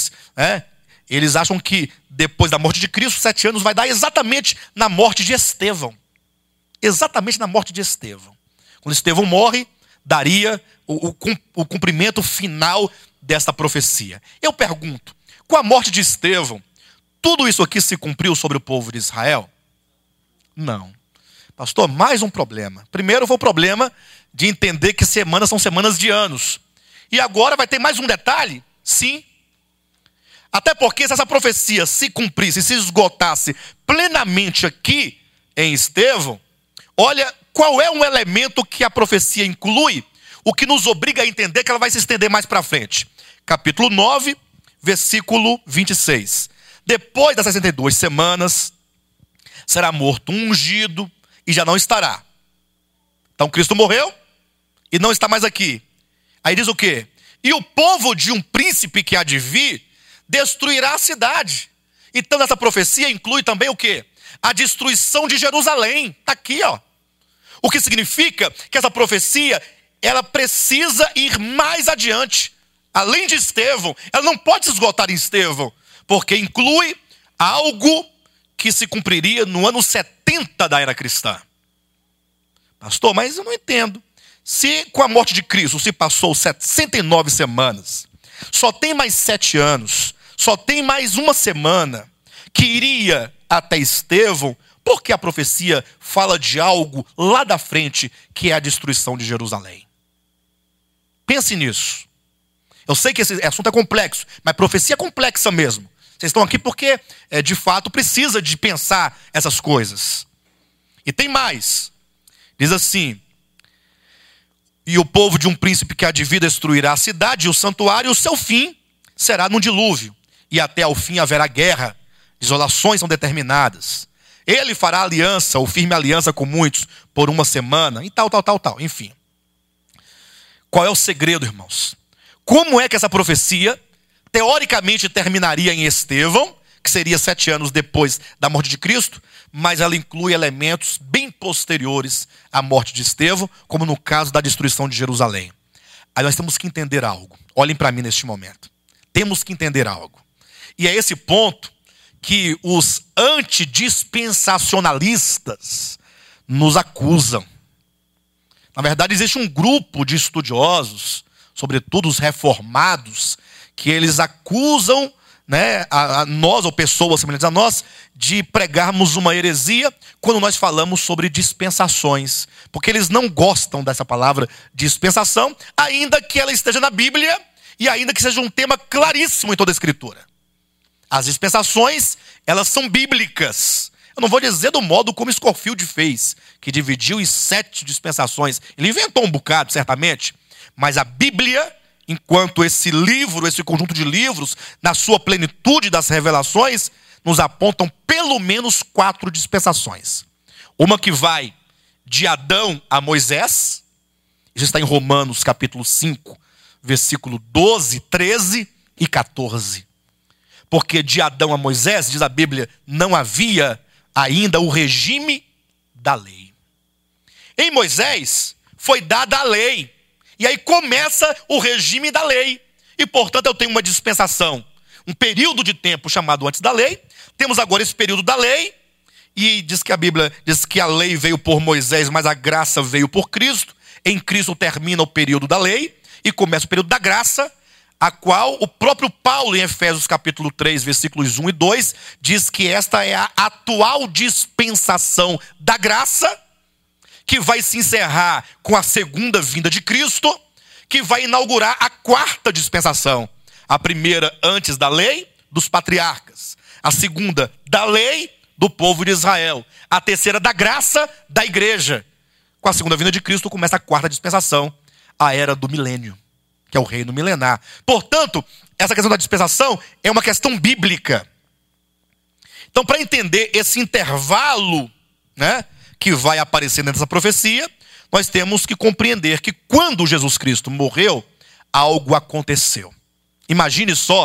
eles acham que depois da morte de Cristo, 7 anos vai dar exatamente na morte de Estevão. Exatamente na morte de Estevão. Quando Estevão morre, daria o cumprimento final desta profecia. Eu pergunto, com a morte de Estevão, tudo isso aqui se cumpriu sobre o povo de Israel? Não. Pastor, mais um problema. Primeiro foi o problema de entender que semanas são semanas de anos. E agora vai ter mais um detalhe? Sim. Até porque se essa profecia se cumprisse, se esgotasse plenamente aqui em Estevão, olha qual é um elemento que a profecia inclui, o que nos obriga a entender que ela vai se estender mais para frente. Capítulo 9, versículo 26. Depois das 62 semanas, será morto um ungido e já não estará. Então Cristo morreu e não está mais aqui. Aí diz o quê? E o povo de um príncipe que há de vir destruirá a cidade. Então nessa profecia inclui também o quê? A destruição de Jerusalém. Está aqui, ó. O que significa que essa profecia, ela precisa ir mais adiante. Além de Estevão, ela não pode se esgotar em Estevão, porque inclui algo que se cumpriria no ano 70 da era cristã. Pastor, mas eu não entendo. Se com a morte de Cristo se passou 69 semanas, só tem mais 7 anos, só tem mais uma semana que iria até Estevão, por que a profecia fala de algo lá da frente, que é a destruição de Jerusalém? Pense nisso. Eu sei que esse assunto é complexo, mas profecia é complexa mesmo. Vocês estão aqui porque, de fato, precisa de pensar essas coisas. E tem mais. Diz assim: e o povo de um príncipe que há de vir destruirá a cidade e o santuário, e o seu fim será num dilúvio. E até ao fim haverá guerra, desolações são determinadas. Ele fará aliança, ou firme aliança com muitos, por uma semana, e tal. Enfim. Qual é o segredo, irmãos? Como é que essa profecia, teoricamente, terminaria em Estevão, que seria 7 anos depois da morte de Cristo, mas ela inclui elementos bem posteriores à morte de Estevão, como no caso da destruição de Jerusalém. Aí nós temos que entender algo. Olhem para mim neste momento. Temos que entender algo. E é esse ponto que os antidispensacionalistas nos acusam. Na verdade, existe um grupo de estudiosos, sobretudo os reformados, que eles acusam, a nós, ou pessoas semelhantes a nós, de pregarmos uma heresia quando nós falamos sobre dispensações. Porque eles não gostam dessa palavra dispensação, ainda que ela esteja na Bíblia e ainda que seja um tema claríssimo em toda a Escritura. As dispensações, elas são bíblicas. Eu não vou dizer do modo como Scofield fez, que dividiu em 7 dispensações. Ele inventou um bocado, certamente. Mas a Bíblia, enquanto esse livro, esse conjunto de livros, na sua plenitude das revelações, nos apontam pelo menos 4 dispensações. Uma que vai de Adão a Moisés. Isso está em Romanos capítulo 5, versículo 12, 13 e 14. Porque de Adão a Moisés, diz a Bíblia, não havia ainda o regime da lei. Em Moisés foi dada a lei. E aí começa o regime da lei. E portanto eu tenho uma dispensação. Um período de tempo chamado antes da lei. Temos agora esse período da lei. E diz que a Bíblia diz que a lei veio por Moisés, mas a graça veio por Cristo. Em Cristo termina o período da lei e começa o período da graça, a qual o próprio Paulo, em Efésios capítulo 3, versículos 1 e 2, diz que esta é a atual dispensação da graça, que vai se encerrar com a segunda vinda de Cristo, que vai inaugurar a 4ª dispensação. A primeira antes da lei, dos patriarcas. A segunda, da lei, do povo de Israel. A terceira, da graça, da igreja. Com a segunda vinda de Cristo começa a 4ª dispensação, a era do milênio, que é o reino milenar. Portanto, essa questão da dispensação é uma questão bíblica. Então, para entender esse intervalo, que vai aparecer nessa profecia, nós temos que compreender que quando Jesus Cristo morreu, algo aconteceu. Imagine só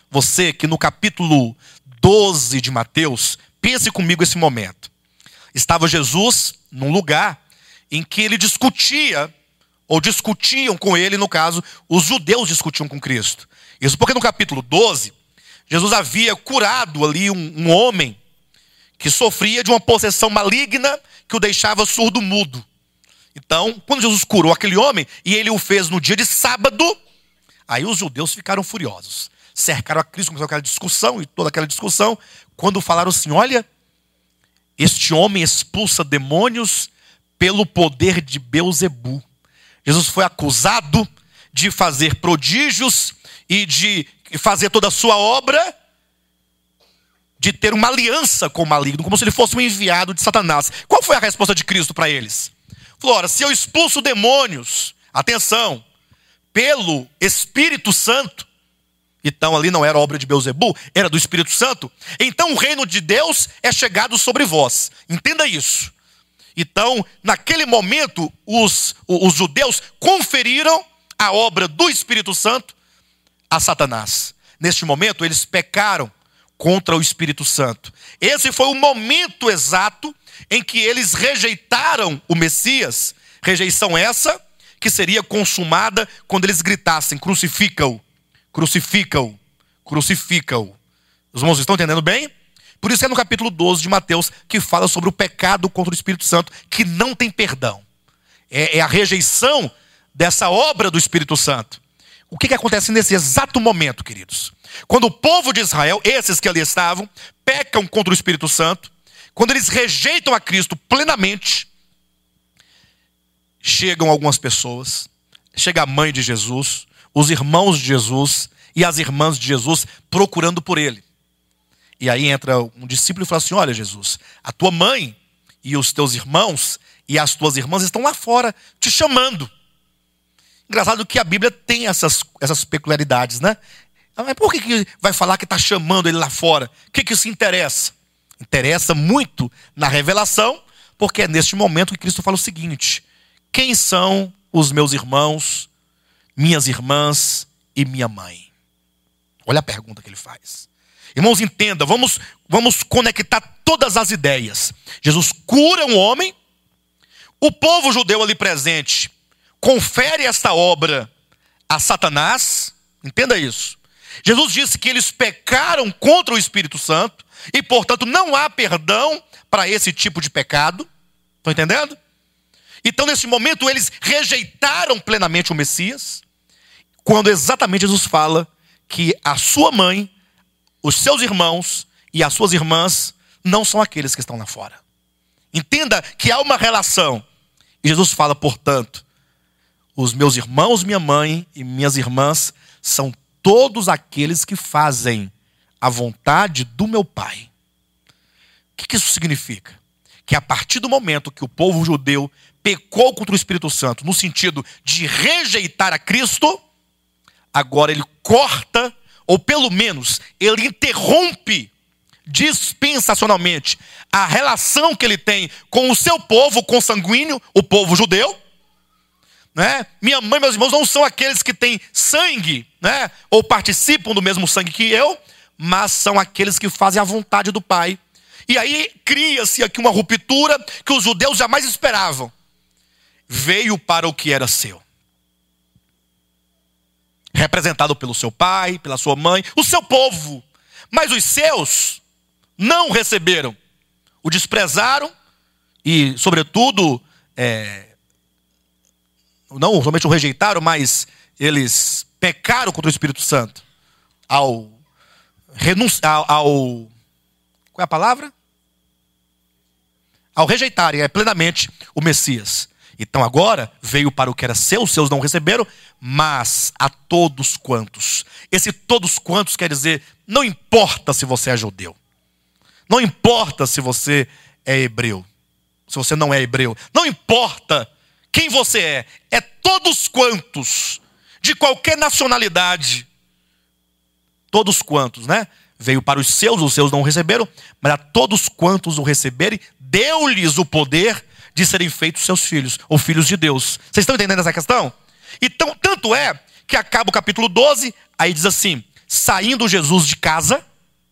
você que no capítulo 12 de Mateus, pense comigo esse momento. Estava Jesus num lugar em que ele discutia, ou discutiam com ele, no caso, os judeus discutiam com Cristo. Isso porque no capítulo 12, Jesus havia curado ali um homem que sofria de uma possessão maligna que o deixava surdo-mudo. Então, quando Jesus curou aquele homem, e ele o fez no dia de sábado, aí os judeus ficaram furiosos. Cercaram a Cristo, começou aquela discussão, e toda aquela discussão, quando falaram assim, olha, este homem expulsa demônios pelo poder de Beelzebu. Jesus foi acusado de fazer prodígios e de fazer toda a sua obra, de ter uma aliança com o maligno, como se ele fosse um enviado de Satanás. Qual foi a resposta de Cristo para eles? Falou, ora, se eu expulso demônios, atenção, pelo Espírito Santo, então ali não era obra de Beelzebu, era do Espírito Santo, então o reino de Deus é chegado sobre vós. Entenda isso. Então, naquele momento, os judeus conferiram a obra do Espírito Santo a Satanás. Neste momento, eles pecaram contra o Espírito Santo. Esse foi o momento exato em que eles rejeitaram o Messias. Rejeição essa que seria consumada quando eles gritassem, crucifica-o, crucifica-o, crucifica-o. Os irmãos estão entendendo bem? Por isso é no capítulo 12 de Mateus que fala sobre o pecado contra o Espírito Santo, que não tem perdão. É a rejeição dessa obra do Espírito Santo. O que acontece nesse exato momento, queridos? Quando o povo de Israel, esses que ali estavam, pecam contra o Espírito Santo, quando eles rejeitam a Cristo plenamente, chegam algumas pessoas, chega a mãe de Jesus, os irmãos de Jesus e as irmãs de Jesus procurando por ele. E aí entra um discípulo e fala assim, olha Jesus, a tua mãe e os teus irmãos e as tuas irmãs estão lá fora te chamando. Engraçado que a Bíblia tem essas peculiaridades, né? Mas por que vai falar que está chamando ele lá fora? O que isso interessa? Interessa muito na revelação, porque é neste momento que Cristo fala o seguinte, quem são os meus irmãos, minhas irmãs e minha mãe? Olha a pergunta que ele faz. Irmãos, entenda, vamos conectar todas as ideias. Jesus cura um homem, o povo judeu ali presente confere esta obra a Satanás, entenda isso. Jesus disse que eles pecaram contra o Espírito Santo e, portanto, não há perdão para esse tipo de pecado. Estão entendendo? Então, nesse momento, eles rejeitaram plenamente o Messias, quando exatamente Jesus fala que a sua mãe, os seus irmãos e as suas irmãs não são aqueles que estão lá fora. Entenda que há uma relação. E Jesus fala, portanto, os meus irmãos, minha mãe e minhas irmãs são todos aqueles que fazem a vontade do meu Pai. O que isso significa? Que a partir do momento que o povo judeu pecou contra o Espírito Santo, no sentido de rejeitar a Cristo, agora ele corta, ou pelo menos ele interrompe dispensacionalmente a relação que ele tem com o seu povo consanguíneo, o povo judeu. Né? Minha mãe e meus irmãos não são aqueles que têm sangue, né? Ou participam do mesmo sangue que eu, mas são aqueles que fazem a vontade do Pai. E aí cria-se aqui uma ruptura que os judeus jamais esperavam. Veio para o que era seu. Representado pelo seu pai, pela sua mãe, o seu povo. Mas os seus não receberam. O desprezaram e, sobretudo, não somente o rejeitaram, mas eles pecaram contra o Espírito Santo. Qual é a palavra? Ao rejeitarem plenamente o Messias. Então agora veio para o que era seu, os seus não receberam, mas a todos quantos. Esse todos quantos quer dizer, não importa se você é judeu. Não importa se você é hebreu. Se você não é hebreu. Não importa quem você é. É todos quantos, de qualquer nacionalidade. Todos quantos, né? Veio para os seus não receberam, mas a todos quantos o receberem, deu-lhes o poder de serem feitos seus filhos, ou filhos de Deus. Vocês estão entendendo essa questão? Então, tanto é que acaba o capítulo 12, aí diz assim, Saindo Jesus de casa,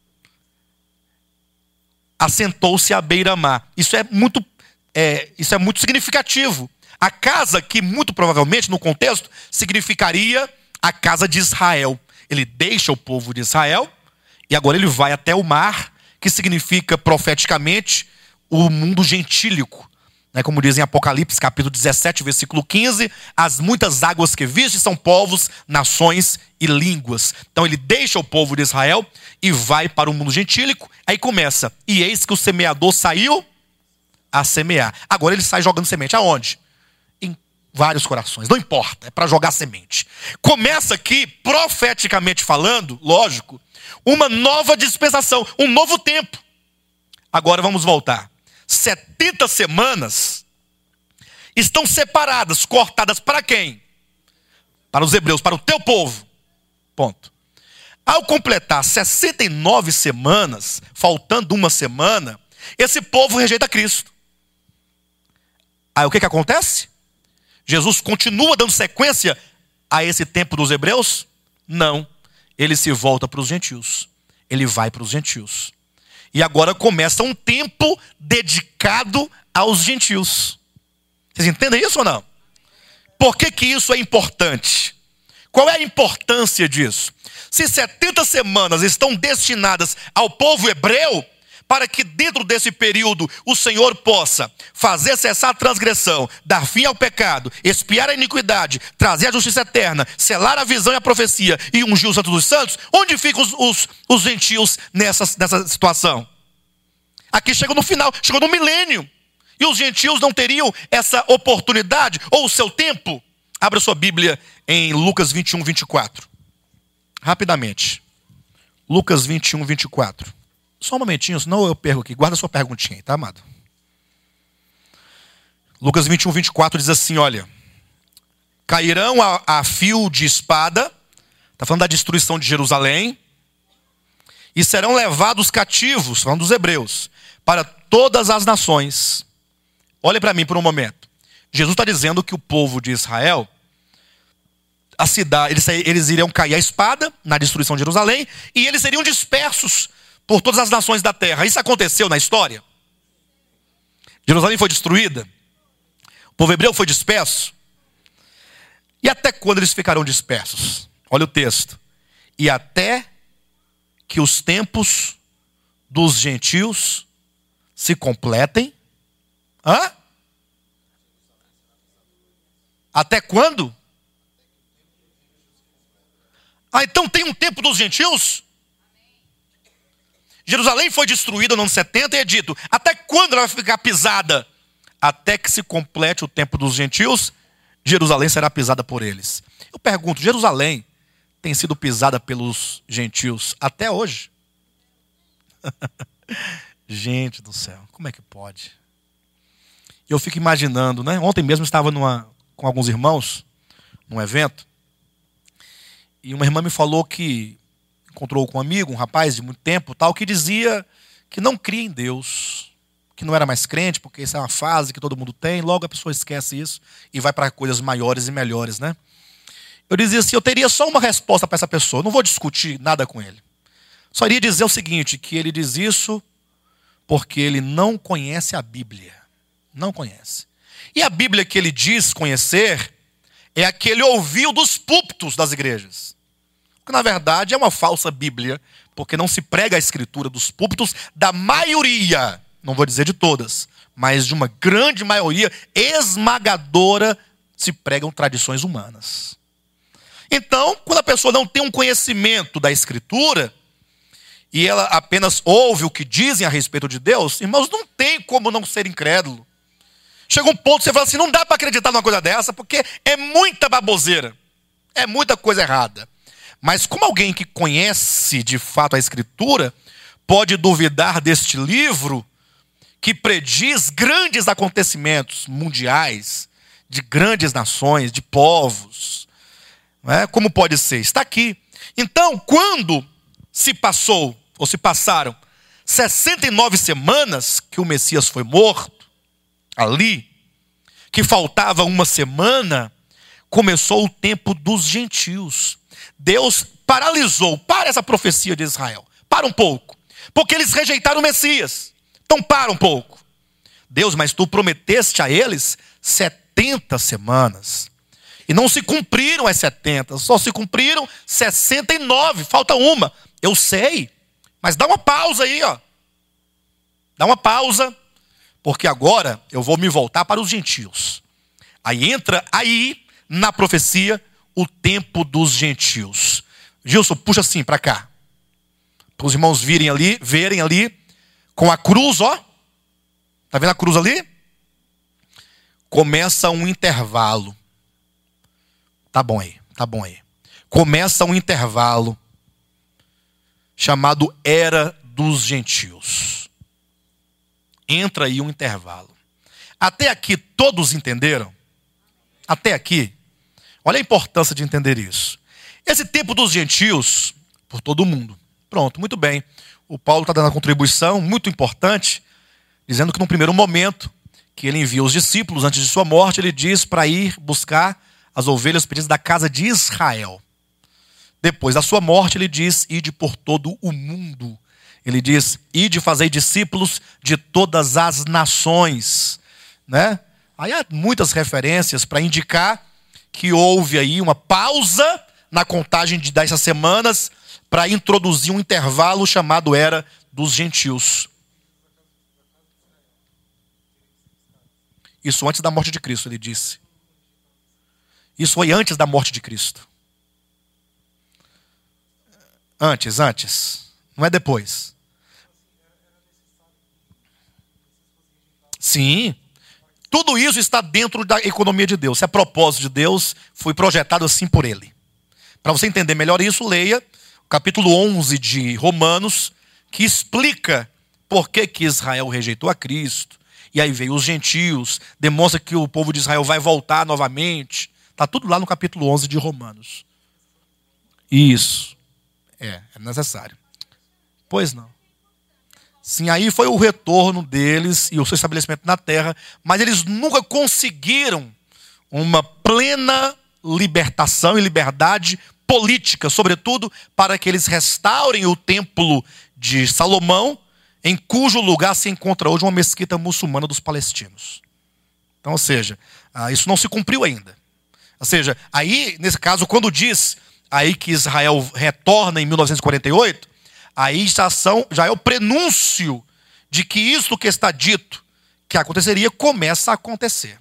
assentou-se à beira-mar. Isso é muito significativo. A casa que muito provavelmente no contexto significaria a casa de Israel. Ele deixa o povo de Israel e agora ele vai até o mar, que significa profeticamente o mundo gentílico. Como diz em Apocalipse, capítulo 17, versículo 15, as muitas águas que viste são povos, nações e línguas. Então ele deixa o povo de Israel e vai para o mundo gentílico. Aí começa, e eis que o semeador saiu a semear. Agora ele sai jogando semente. Aonde? Em vários corações, não importa, é para jogar semente. Começa aqui, profeticamente falando, lógico, uma nova dispensação, um novo tempo. Agora vamos voltar. 70 semanas estão separadas, cortadas para quem? Para os hebreus, para o teu povo. Ponto. Ao completar 69 semanas, faltando uma semana, esse povo rejeita Cristo. Aí o que acontece? Jesus continua dando sequência a esse tempo dos hebreus? Não. Ele se volta para os gentios. Ele vai para os gentios. E agora começa um tempo dedicado aos gentios. Vocês entendem isso ou não? Por que isso é importante? Qual é a importância disso? Se 70 semanas estão destinadas ao povo hebreu, para que dentro desse período o Senhor possa fazer cessar a transgressão, dar fim ao pecado, expiar a iniquidade, trazer a justiça eterna, selar a visão e a profecia e ungir o Santo dos Santos, onde ficam os gentios nessa situação? Aqui chegou no final, chegou no milênio. E os gentios não teriam essa oportunidade ou o seu tempo? Abra sua Bíblia em Lucas 21, 24. Rapidamente. Lucas 21, 24. Só um momentinho, senão eu perco aqui. Guarda sua perguntinha aí, tá, amado? Lucas 21, 24 diz assim, olha. Cairão a fio de espada. Está falando da destruição de Jerusalém. E serão levados cativos, falando dos hebreus, para todas as nações. Olhe para mim por um momento. Jesus está dizendo que o povo de Israel, a cidade, eles iriam cair a espada na destruição de Jerusalém. E eles seriam dispersos por todas as nações da terra. Isso aconteceu na história? Jerusalém foi destruída? O povo hebreu foi disperso? E até quando eles ficarão dispersos? Olha o texto. E até que os tempos dos gentios se completem. Hã? Até quando? Então tem um tempo dos gentios? Jerusalém foi destruída no ano 70 e é dito, até quando ela vai ficar pisada? Até que se complete o tempo dos gentios, Jerusalém será pisada por eles. Eu pergunto, Jerusalém tem sido pisada pelos gentios até hoje? Gente do céu, como é que pode? Eu fico imaginando, né? Ontem mesmo eu estava com alguns irmãos, num evento, e uma irmã me falou que encontrou com um amigo, um rapaz de muito tempo, tal, que dizia que não cria em Deus, que não era mais crente, porque isso é uma fase que todo mundo tem, logo a pessoa esquece isso e vai para coisas maiores e melhores, né? Eu dizia assim, eu teria só uma resposta para essa pessoa, não vou discutir nada com ele. Só iria dizer o seguinte, que ele diz isso porque ele não conhece a Bíblia. Não conhece. E a Bíblia que ele diz conhecer é a que ele ouviu dos púlpitos das igrejas. Que na verdade é uma falsa Bíblia, porque não se prega a escritura dos púlpitos da maioria, não vou dizer de todas, mas de uma grande maioria esmagadora se pregam tradições humanas. Então, quando a pessoa não tem um conhecimento da escritura, e ela apenas ouve o que dizem a respeito de Deus, irmãos, não tem como não ser incrédulo. Chega um ponto que você fala assim, não dá para acreditar numa coisa dessa, porque é muita baboseira, é muita coisa errada. Mas como alguém que conhece de fato a Escritura pode duvidar deste livro que prediz grandes acontecimentos mundiais, de grandes nações, de povos? Não é? Como pode ser? Está aqui. Então, quando se passou, ou se passaram 69 semanas que o Messias foi morto, ali, que faltava uma semana, começou o tempo dos gentios. Deus paralisou, para essa profecia de Israel. Para um pouco. Porque eles rejeitaram o Messias. Então para um pouco. Deus, mas tu prometeste a eles 70 semanas. E não se cumpriram as 70, só se cumpriram 69, falta uma. Eu sei, mas dá uma pausa aí, ó. Dá uma pausa, porque agora eu vou me voltar para os gentios. Aí entra aí na profecia o tempo dos gentios. Gilson, puxa assim para cá. Para os irmãos verem ali, com a cruz, ó. Tá vendo a cruz ali? Começa um intervalo. Tá bom aí. Começa um intervalo chamado Era dos Gentios. Entra aí um intervalo. Até aqui todos entenderam? Até aqui? Olha a importância de entender isso. Esse tempo dos gentios, por todo mundo. Pronto, muito bem. O Paulo está dando uma contribuição muito importante, dizendo que no primeiro momento, que ele envia os discípulos antes de sua morte, ele diz para ir buscar as ovelhas perdidas da casa de Israel. Depois da sua morte, ele diz, ide por todo o mundo. Ele diz, ide fazer discípulos de todas as nações. Né? Aí há muitas referências para indicar que houve aí uma pausa na contagem dessas semanas para introduzir um intervalo chamado Era dos Gentios. Isso antes da morte de Cristo, ele disse. Isso foi antes da morte de Cristo. Antes. Não é depois. Sim. Tudo isso está dentro da economia de Deus. É propósito de Deus, foi projetado assim por Ele. Para você entender melhor isso, leia o capítulo 11 de Romanos, que explica por que Israel rejeitou a Cristo. E aí veio os gentios, demonstra que o povo de Israel vai voltar novamente. Está tudo lá no capítulo 11 de Romanos. Isso. É necessário. Pois não. Sim, aí foi o retorno deles e o seu estabelecimento na terra, mas eles nunca conseguiram uma plena libertação e liberdade política, sobretudo para que eles restaurem o templo de Salomão, em cujo lugar se encontra hoje uma mesquita muçulmana dos palestinos. Então, ou seja, isso não se cumpriu ainda. Ou seja, aí, nesse caso, quando diz aí que Israel retorna em 1948, aí já é o prenúncio de que isso que está dito que aconteceria começa a acontecer.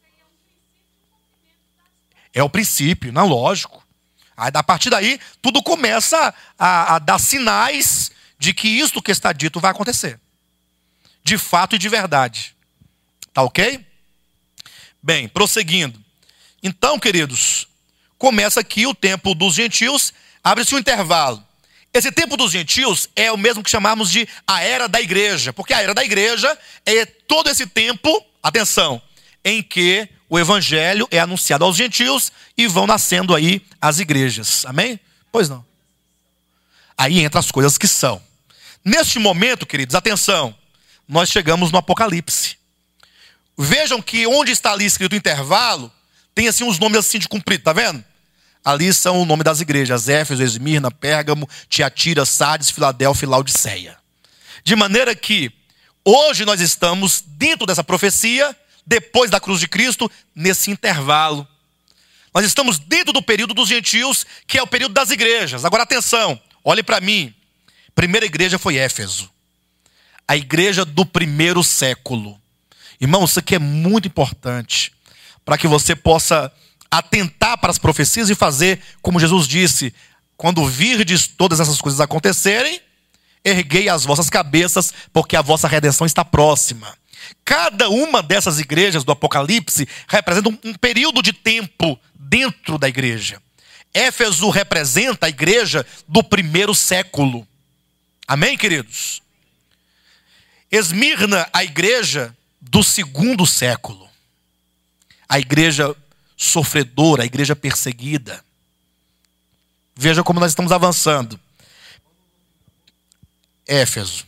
É o princípio, não é lógico. Aí, a partir daí, tudo começa a dar sinais de que isto que está dito vai acontecer. De fato e de verdade. Tá ok? Bem, prosseguindo. Então, queridos, começa aqui o tempo dos gentios, abre-se um intervalo. Esse tempo dos gentios é o mesmo que chamamos de a era da igreja. Porque a era da igreja é todo esse tempo, atenção, em que o evangelho é anunciado aos gentios e vão nascendo aí as igrejas. Amém? Pois não. Aí entra as coisas que são. Neste momento, queridos, atenção, nós chegamos no Apocalipse. Vejam que onde está ali escrito intervalo, tem assim uns nomes assim de comprido, tá vendo? Ali são o nome das igrejas: Éfeso, Esmirna, Pérgamo, Tiatira, Sardes, Filadélfia e Laodiceia. De maneira que hoje nós estamos dentro dessa profecia, depois da cruz de Cristo, nesse intervalo. Nós estamos dentro do período dos gentios, que é o período das igrejas. Agora atenção, olhe para mim. Primeira igreja foi Éfeso. A igreja do primeiro século. Irmão, isso aqui é muito importante, para que você possa atentar para as profecias e fazer, como Jesus disse, quando virdes todas essas coisas acontecerem, erguei as vossas cabeças, porque a vossa redenção está próxima. Cada uma dessas igrejas do Apocalipse representa um período de tempo dentro da igreja. Éfeso representa a igreja do primeiro século. Amém, queridos? Esmirna, a igreja do segundo século. A igreja sofredora, a igreja perseguida. Veja como nós estamos avançando. Éfeso.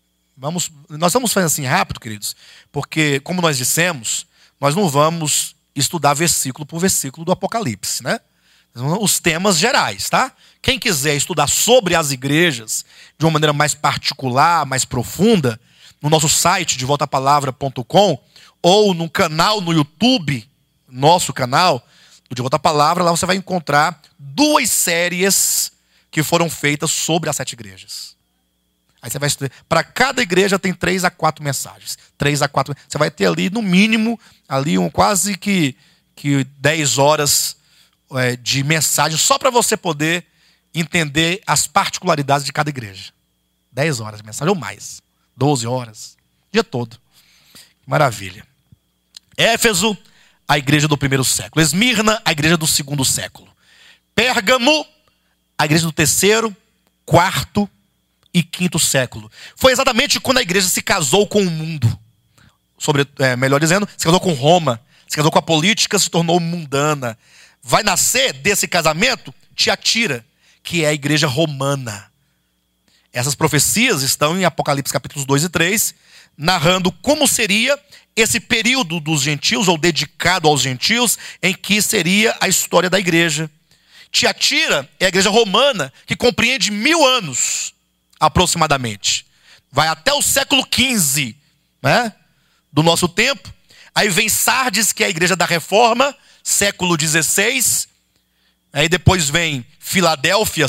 Nós vamos fazer assim rápido, queridos, porque, como nós dissemos, nós não vamos estudar versículo por versículo do Apocalipse, né? Os temas gerais, tá? Quem quiser estudar sobre as igrejas de uma maneira mais particular, mais profunda, no nosso site, devoltapalavra.com, ou no canal no YouTube, nosso canal, do De Volta à Palavra, lá você vai encontrar 2 séries que foram feitas sobre as 7 igrejas. Aí você vai estudar. Para cada igreja tem 3 a 4 mensagens. 3 a 4. Você vai ter ali, no mínimo, ali quase que 10 horas de mensagem, só para você poder entender as particularidades de cada igreja. 10 horas de mensagem ou mais. 12 horas. O dia todo. Maravilha. Éfeso, a igreja do 1º século. Esmirna, a igreja do 2º século. Pérgamo, a igreja do 3º, 4º e 5º século. Foi exatamente quando a igreja se casou com o mundo. Melhor dizendo, se casou com Roma. Se casou com a política, se tornou mundana. Vai nascer desse casamento Tiatira, que é a igreja romana. Essas profecias estão em Apocalipse capítulos 2 e 3, narrando como seria esse período dos gentios, ou dedicado aos gentios, em que seria a história da igreja. Tiatira é a igreja romana, que compreende 1000 anos, aproximadamente. Vai até o século XV, né, do nosso tempo. Aí vem Sardes, que é a igreja da Reforma, século XVI. Aí depois vem Filadélfia,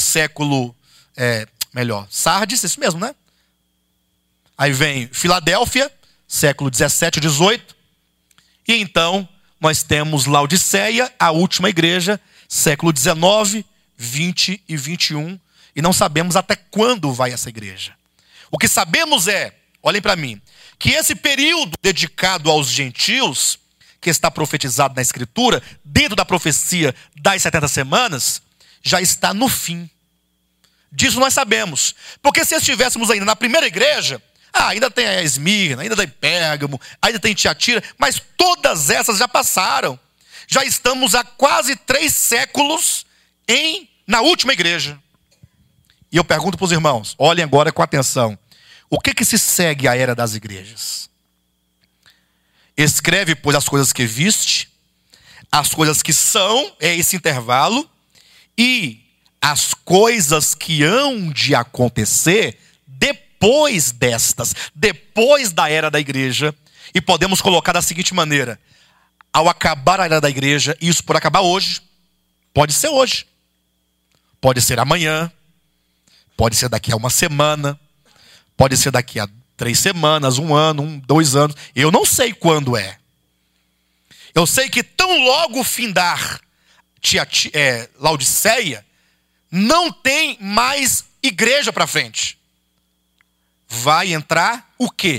Sardes, isso mesmo, né? Aí vem Filadélfia, século XVII e XVIII. E então nós temos Laodiceia, a última igreja, século XIX, XX e XXI. E não sabemos até quando vai essa igreja. O que sabemos olhem para mim, que esse período dedicado aos gentios, que está profetizado na Escritura, dentro da profecia das 70 semanas, já está no fim. Disso nós sabemos. Porque se estivéssemos ainda na primeira igreja, ainda tem a Esmirna, ainda tem Pérgamo, ainda tem Tiatira, mas todas essas já passaram. Já estamos há quase 3 séculos na última igreja. E eu pergunto para os irmãos, olhem agora com atenção. O que se segue à era das igrejas? Escreve, pois, as coisas que viste, as coisas que são, é esse intervalo, e as coisas que hão de acontecer depois destas, depois da era da igreja. E podemos colocar da seguinte maneira: ao acabar a era da igreja, isso por acabar hoje, pode ser hoje, pode ser amanhã, pode ser daqui a uma semana, pode ser daqui a 3 semanas, 1 ano, 2 anos. Eu não sei quando é. Eu sei que tão logo findar Laodiceia, não tem mais igreja para frente. Vai entrar o quê?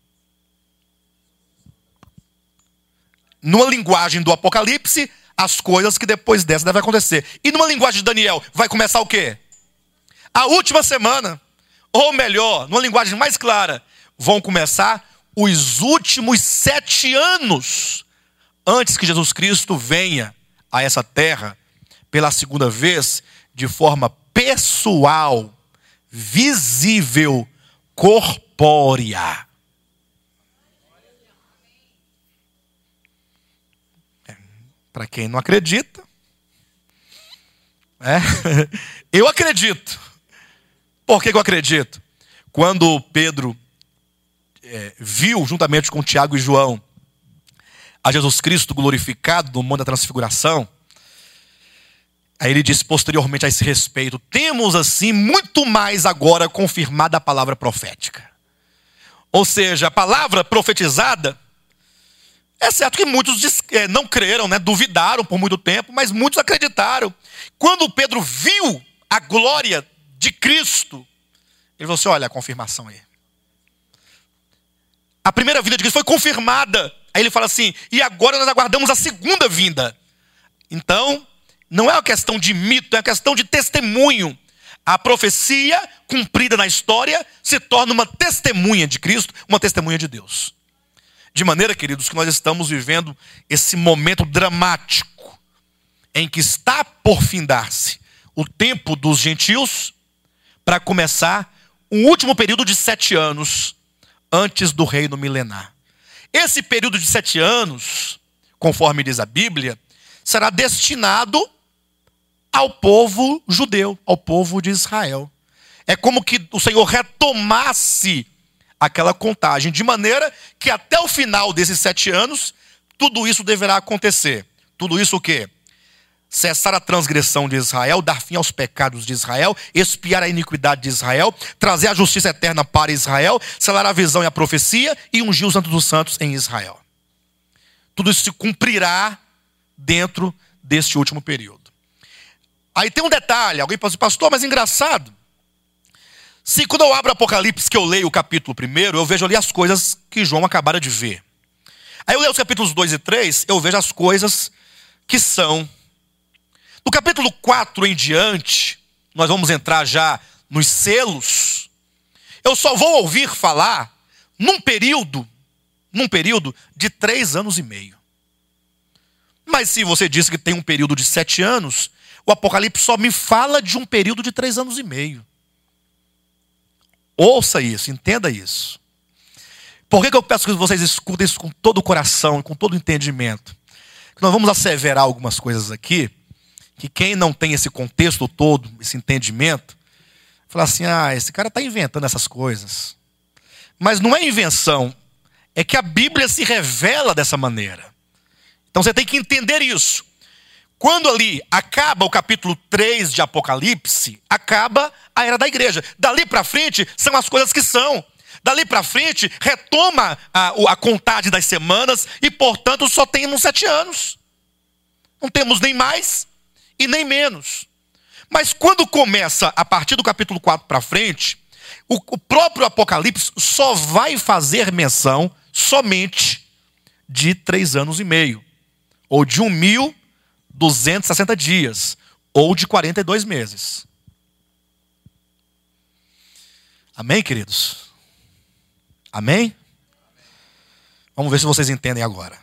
Numa linguagem do Apocalipse, as coisas que depois dessa devem acontecer. E numa linguagem de Daniel, vai começar o quê? A última semana. Ou melhor, numa linguagem mais clara, vão começar os últimos 7 anos antes que Jesus Cristo venha a essa terra pela segunda vez, de forma pessoal, visível, corpórea. Para quem não acredita, eu acredito. Por que eu acredito? Quando Pedro viu, juntamente com Tiago e João, a Jesus Cristo glorificado no Monte da Transfiguração, aí ele disse posteriormente a esse respeito: temos assim muito mais agora confirmada a palavra profética. Ou seja, a palavra profetizada, é certo que muitos não creram, duvidaram por muito tempo, mas muitos acreditaram. Quando Pedro viu a glória de Cristo, ele falou assim: olha a confirmação aí. A primeira vinda de Cristo foi confirmada. Aí ele fala assim: e agora nós aguardamos a segunda vinda. Então, não é uma questão de mito, é uma questão de testemunho. A profecia cumprida na história se torna uma testemunha de Cristo, uma testemunha de Deus. De maneira, queridos, que nós estamos vivendo esse momento dramático em que está por findar-se o tempo dos gentios para começar um último período de 7 anos antes do reino milenar. Esse período de 7 anos conforme diz a Bíblia, será destinado ao povo judeu, ao povo de Israel. É como que o Senhor retomasse aquela contagem, de maneira que até o final desses 7 anos, tudo isso deverá acontecer. Tudo isso o quê? Cessar a transgressão de Israel, dar fim aos pecados de Israel, expiar a iniquidade de Israel, trazer a justiça eterna para Israel, selar a visão e a profecia e ungir o Santo dos Santos em Israel. Tudo isso se cumprirá dentro deste último período. Aí tem um detalhe, alguém pode dizer, pastor, mas engraçado. Se quando eu abro Apocalipse, que eu leio o capítulo 1, eu vejo ali as coisas que João acabara de ver. Aí eu leio os capítulos 2 e 3, eu vejo as coisas que são. No capítulo 4 em diante, nós vamos entrar já nos selos. Eu só vou ouvir falar num período de 3 anos e meio. Mas se você disse que tem um período de 7 anos, o Apocalipse só me fala de um período de 3 anos e meio. Ouça isso, entenda isso. Por que eu peço que vocês escutem isso com todo o coração e com todo o entendimento? Nós vamos asseverar algumas coisas aqui, que quem não tem esse contexto todo, esse entendimento, fala assim, esse cara está inventando essas coisas. Mas não é invenção, é que a Bíblia se revela dessa maneira. Então você tem que entender isso. Quando ali acaba o capítulo 3 de Apocalipse, acaba a era da igreja. Dali para frente são as coisas que são. Dali para frente retoma a contagem das semanas e, portanto, só temos 7 anos. Não temos nem mais e nem menos. Mas quando começa a partir do capítulo 4 para frente, o próprio Apocalipse só vai fazer menção somente de 3 anos e meio. Ou de 1.260 dias. Ou de 42 meses. Amém, queridos? Amém? Vamos ver se vocês entendem agora.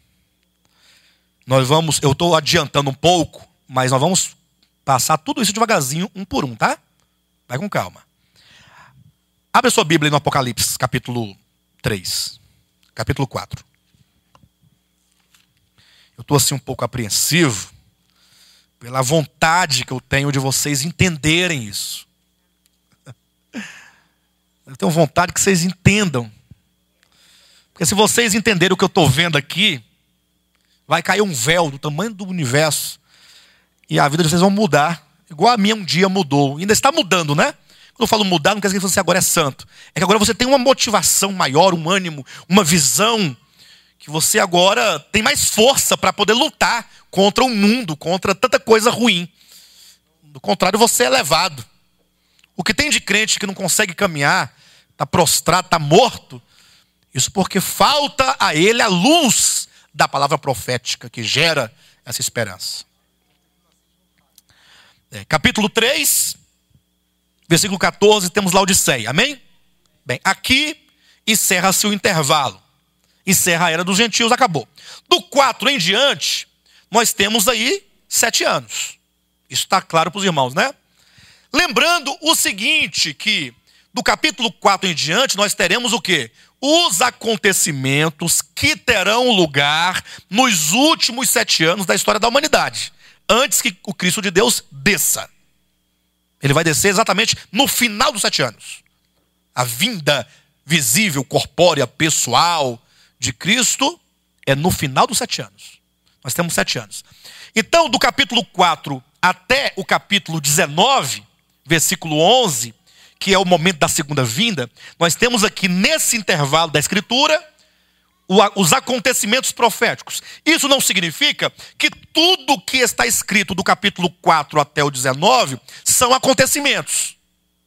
Eu estou adiantando um pouco, mas nós vamos passar tudo isso devagarzinho, um por um, tá? Vai com calma. Abre a sua Bíblia no Apocalipse, capítulo 3, capítulo 4. Eu estou assim um pouco apreensivo pela vontade que eu tenho de vocês entenderem isso. Eu tenho vontade que vocês entendam. Porque se vocês entenderem o que eu estou vendo aqui, vai cair um véu do tamanho do universo. E a vida de vocês vai mudar. Igual a minha um dia mudou. Ainda está mudando, né? Quando eu falo mudar, não quer dizer que você agora é santo. É que agora você tem uma motivação maior, um ânimo, uma visão. Que você agora tem mais força para poder lutar contra o mundo, contra tanta coisa ruim. Do contrário, você é levado. O que tem de crente que não consegue caminhar, está prostrado, está morto, isso porque falta a ele a luz da palavra profética que gera essa esperança. Capítulo 3, versículo 14, temos Laodiceia, amém? Bem, aqui encerra-se o intervalo. Encerra a era dos gentios, acabou. Do 4 em diante, nós temos aí 7 anos. Isso está claro para os irmãos, né? Lembrando o seguinte, que do capítulo 4 em diante, nós teremos o quê? Os acontecimentos que terão lugar nos últimos 7 anos da história da humanidade. Antes que o Cristo de Deus desça. Ele vai descer exatamente no final dos 7 anos. A vinda visível, corpórea, pessoal de Cristo é no final dos 7 anos. Nós temos 7 anos. Então, do capítulo 4 até o capítulo 19, versículo 11, que é o momento da segunda vinda, nós temos aqui nesse intervalo da Escritura os acontecimentos proféticos. Isso não significa que tudo que está escrito do capítulo 4 até o 19 são acontecimentos.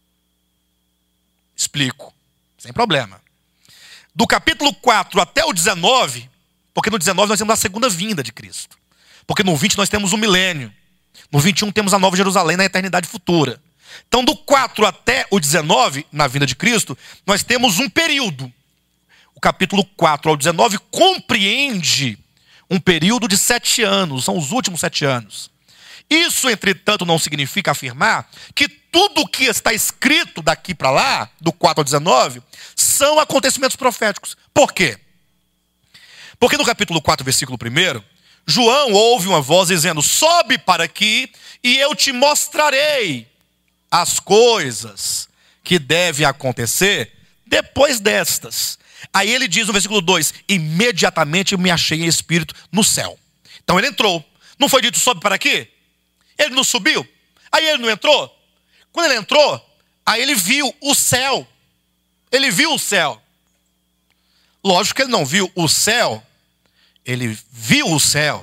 Explico, sem problema. Do capítulo 4 até o 19, porque no 19 nós temos a segunda vinda de Cristo. Porque no 20 nós temos o milênio. No 21 temos a Nova Jerusalém na eternidade futura. Então do 4 até o 19, na vinda de Cristo, nós temos um período. O capítulo 4 ao 19 compreende um período de 7 anos, são os últimos 7 anos. Isso, entretanto, não significa afirmar que tudo o que está escrito daqui para lá, do 4 ao 19, são acontecimentos proféticos. Por quê? Porque no capítulo 4, versículo 1, João ouve uma voz dizendo: sobe para aqui e eu te mostrarei as coisas que devem acontecer depois destas. Aí ele diz no versículo 2: imediatamente eu me achei em espírito no céu. Então ele entrou. Não foi dito sobe para aqui? Ele não subiu? Aí ele não entrou? Quando ele entrou, aí ele viu o céu. Ele viu o céu. Lógico que ele não viu o céu. Ele viu o céu.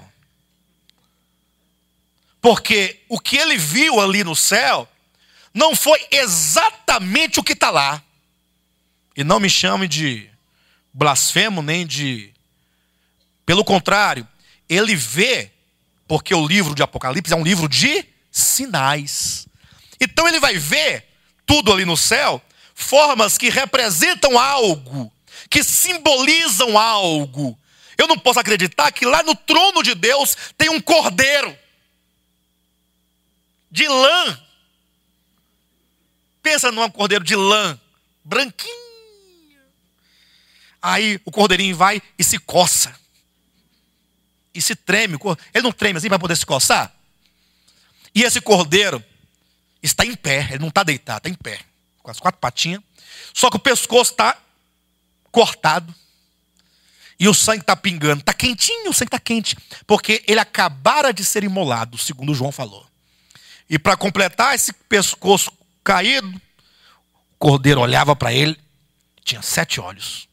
Porque o que ele viu ali no céu não foi exatamente o que está lá. E não me chame de blasfemo, nem de... Pelo contrário, ele vê, porque o livro de Apocalipse é um livro de sinais. Então ele vai ver tudo ali no céu, formas que representam algo, que simbolizam algo. Eu não posso acreditar que lá no trono de Deus tem um cordeiro de lã. Pensa num cordeiro de lã, branquinho. Aí o cordeirinho vai e se coça. E se treme. Ele não treme assim para poder se coçar? E esse cordeiro está em pé. Ele não está deitado, está em pé. Com as 4 patinhas. Só que o pescoço está cortado. E o sangue está pingando. Está quentinho, o sangue está quente. Porque ele acabara de ser imolado, segundo João falou. E para completar esse pescoço caído, o cordeiro olhava para ele. Tinha 7 olhos.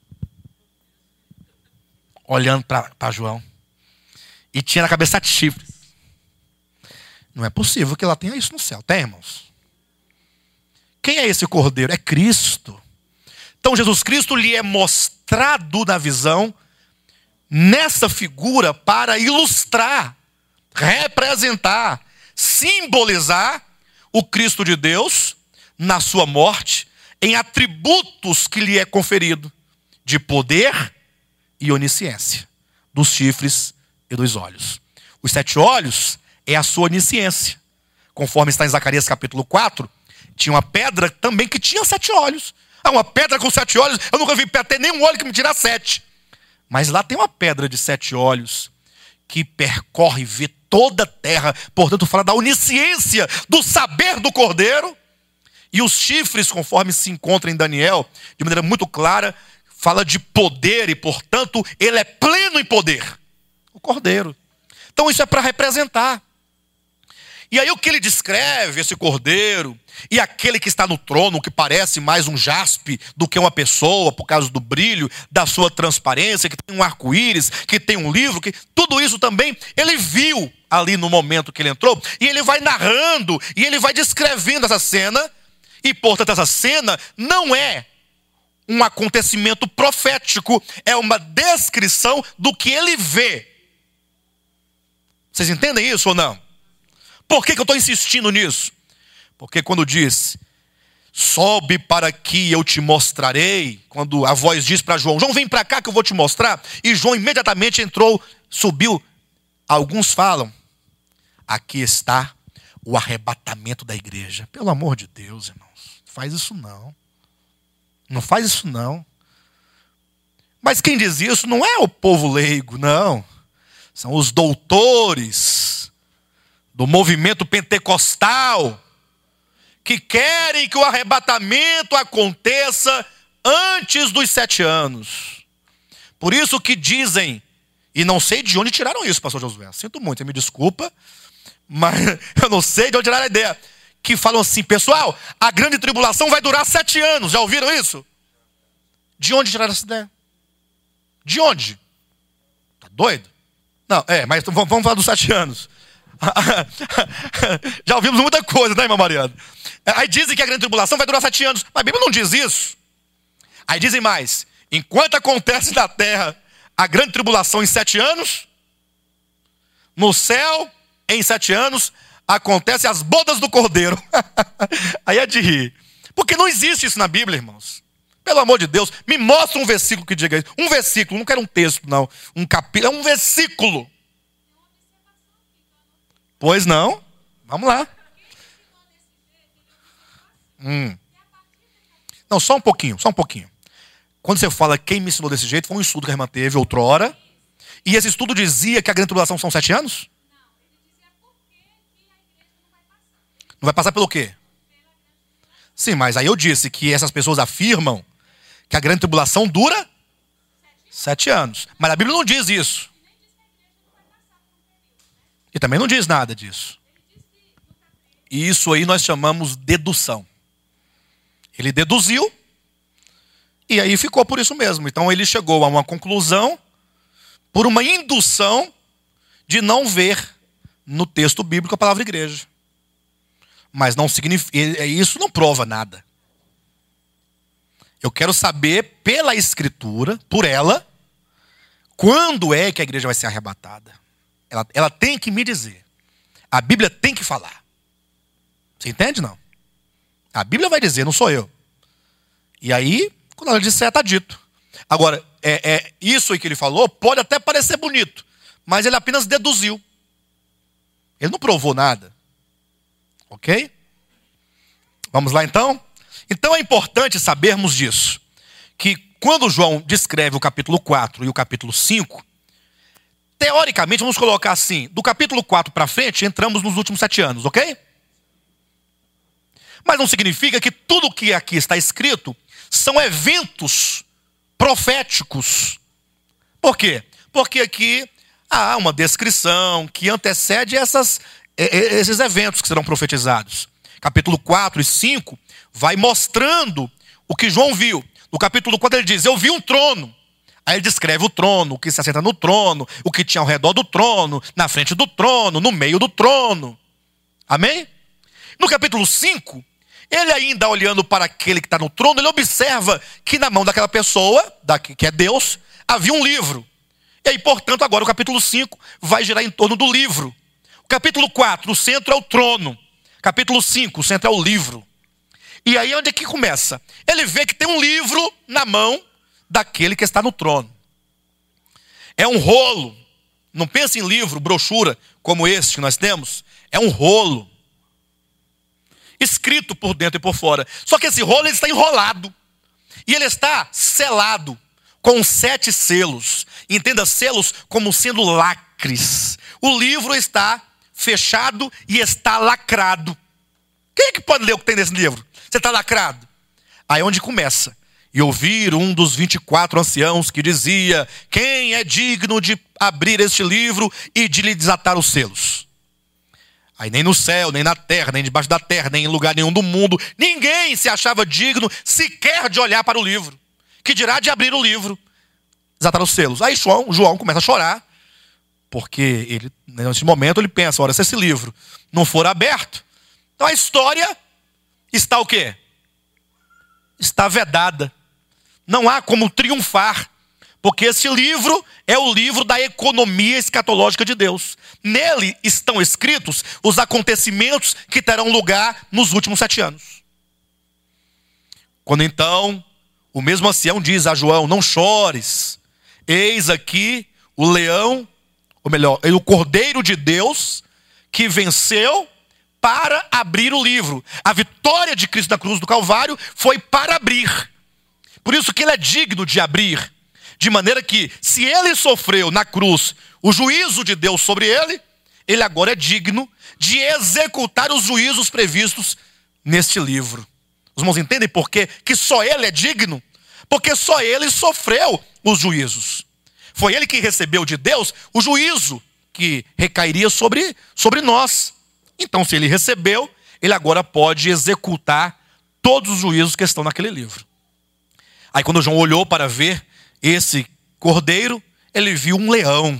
Olhando para João. E tinha na cabeça 7 chifres. Não é possível que ela tenha isso no céu. Tem, irmãos? Quem é esse cordeiro? É Cristo. Então Jesus Cristo lhe é mostrado na visão, nessa figura, para ilustrar, representar, simbolizar o Cristo de Deus na sua morte, em atributos que lhe é conferido, de poder e onisciência, dos chifres e dos olhos. Os 7 olhos é a sua onisciência. Conforme está em Zacarias capítulo 4, tinha uma pedra também que tinha 7 olhos. Uma pedra com 7 olhos, eu nunca vi ter nenhum olho que me tira 7. Mas lá tem uma pedra de 7 olhos que percorre e vê toda a terra. Portanto, fala da onisciência, do saber do cordeiro. E os chifres, conforme se encontra em Daniel, de maneira muito clara, fala de poder e, portanto, ele é pleno em poder. O cordeiro. Então isso é para representar. E aí o que ele descreve, esse cordeiro, e aquele que está no trono, que parece mais um jaspe do que uma pessoa, por causa do brilho, da sua transparência, que tem um arco-íris, que tem um livro, que tudo isso também ele viu ali no momento que ele entrou, e ele vai narrando, e ele vai descrevendo essa cena, e portanto essa cena não é um acontecimento profético, é uma descrição do que ele vê. Vocês entendem isso ou não? Por que eu estou insistindo nisso? Porque quando diz, sobe para aqui eu te mostrarei, quando a voz diz para João, João vem para cá que eu vou te mostrar, e João imediatamente entrou, subiu. Alguns falam, aqui está o arrebatamento da igreja. Pelo amor de Deus, irmãos, não faz isso não. Não faz isso não. Mas quem diz isso não é o povo leigo, não. São os doutores do movimento pentecostal que querem que o arrebatamento aconteça antes dos 7 anos. Por isso que dizem, e não sei de onde tiraram isso, pastor Josué, sinto muito, você me desculpa, mas eu não sei de onde tiraram a ideia, que falam assim, pessoal, a grande tribulação vai durar 7 anos, já ouviram isso? De onde tiraram essa ideia? De onde? Tá doido? Não, mas vamos falar dos 7 anos. Já ouvimos muita coisa, né, irmã Mariana? Aí dizem que a grande tribulação vai durar 7 anos. Mas a Bíblia não diz isso. Aí dizem mais, enquanto acontece na terra a grande tribulação em 7 anos, no céu, em 7 anos, acontecem as bodas do cordeiro. Aí é de rir. Porque não existe isso na Bíblia, irmãos. Pelo amor de Deus, me mostra um versículo que diga isso. Um versículo, não quero um texto, não. Um capítulo, é um versículo. Pois não? Vamos lá. Não, só um pouquinho. Quando você fala quem me ensinou desse jeito, foi um estudo que a irmã teve outrora. E esse estudo dizia que a grande tribulação são 7 anos? Não vai passar pelo quê? Sim, mas aí eu disse que essas pessoas afirmam que a grande tribulação dura 7 anos. Mas a Bíblia não diz isso. E também não diz nada disso. E isso aí nós chamamos dedução. Ele deduziu e aí ficou por isso mesmo. Então ele chegou a uma conclusão por uma indução de não ver no texto bíblico a palavra igreja. Mas não significa, isso não prova nada. Eu quero saber pela Escritura, por ela, quando é que a igreja vai ser arrebatada. Ela tem que me dizer. A Bíblia tem que falar. Você entende, não? A Bíblia vai dizer, não sou eu. E aí, quando ela disser, está dito. Agora, isso aí que ele falou pode até parecer bonito, mas ele apenas deduziu. Ele não provou nada. Ok? Vamos lá então? Então é importante sabermos disso. Que quando João descreve o capítulo 4 e o capítulo 5, teoricamente, vamos colocar assim, do capítulo 4 para frente, entramos nos últimos 7 anos, ok? Mas não significa que tudo que aqui está escrito são eventos proféticos. Por quê? Porque aqui há uma descrição que antecede esses eventos que serão profetizados. Capítulo 4 e 5 vai mostrando o que João viu. No capítulo 4 ele diz, eu vi um trono. Aí ele descreve o trono, o que se assenta no trono, o que tinha ao redor do trono, na frente do trono, no meio do trono. Amém? No capítulo 5, ele ainda olhando para aquele que está no trono, ele observa que na mão daquela pessoa, que é Deus, havia um livro. E aí, portanto, agora o capítulo 5 vai girar em torno do livro. O capítulo 4, o centro é o trono. Capítulo 5, o centro é o livro. E aí onde é que começa? Ele vê que tem um livro na mão daquele que está no trono. É um rolo. Não pense em livro, brochura, como este que nós temos. É um rolo. Escrito por dentro e por fora. Só que esse rolo ele está enrolado. E ele está selado com 7 selos. Entenda selos como sendo lacres. O livro está fechado e está lacrado. Quem é que pode ler o que tem nesse livro? Você está lacrado. Aí é onde começa. E ouvir um dos 24 anciãos que dizia, quem é digno de abrir este livro e de lhe desatar os selos? Aí nem no céu, nem na terra, nem debaixo da terra, nem em lugar nenhum do mundo, ninguém se achava digno sequer de olhar para o livro. Que dirá de abrir o livro, desatar os selos. Aí João começa a chorar, porque ele, nesse momento ele pensa, olha, se esse livro não for aberto, então a história está o quê? Está vedada. Não há como triunfar, porque esse livro é o livro da economia escatológica de Deus. Nele estão escritos os acontecimentos que terão lugar nos últimos 7 anos. Quando então o mesmo ancião diz a João, não chores, eis aqui o leão, ou melhor, o Cordeiro de Deus que venceu para abrir o livro. A vitória de Cristo na cruz do Calvário foi para abrir. Por isso que ele é digno de abrir. De maneira que, se ele sofreu na cruz o juízo de Deus sobre ele, ele agora é digno de executar os juízos previstos neste livro. Os irmãos entendem por quê? Que só ele é digno? Porque só ele sofreu os juízos. Foi ele que recebeu de Deus o juízo que recairia sobre nós. Então, se ele recebeu, ele agora pode executar todos os juízos que estão naquele livro. Aí quando João olhou para ver esse cordeiro, ele viu um leão.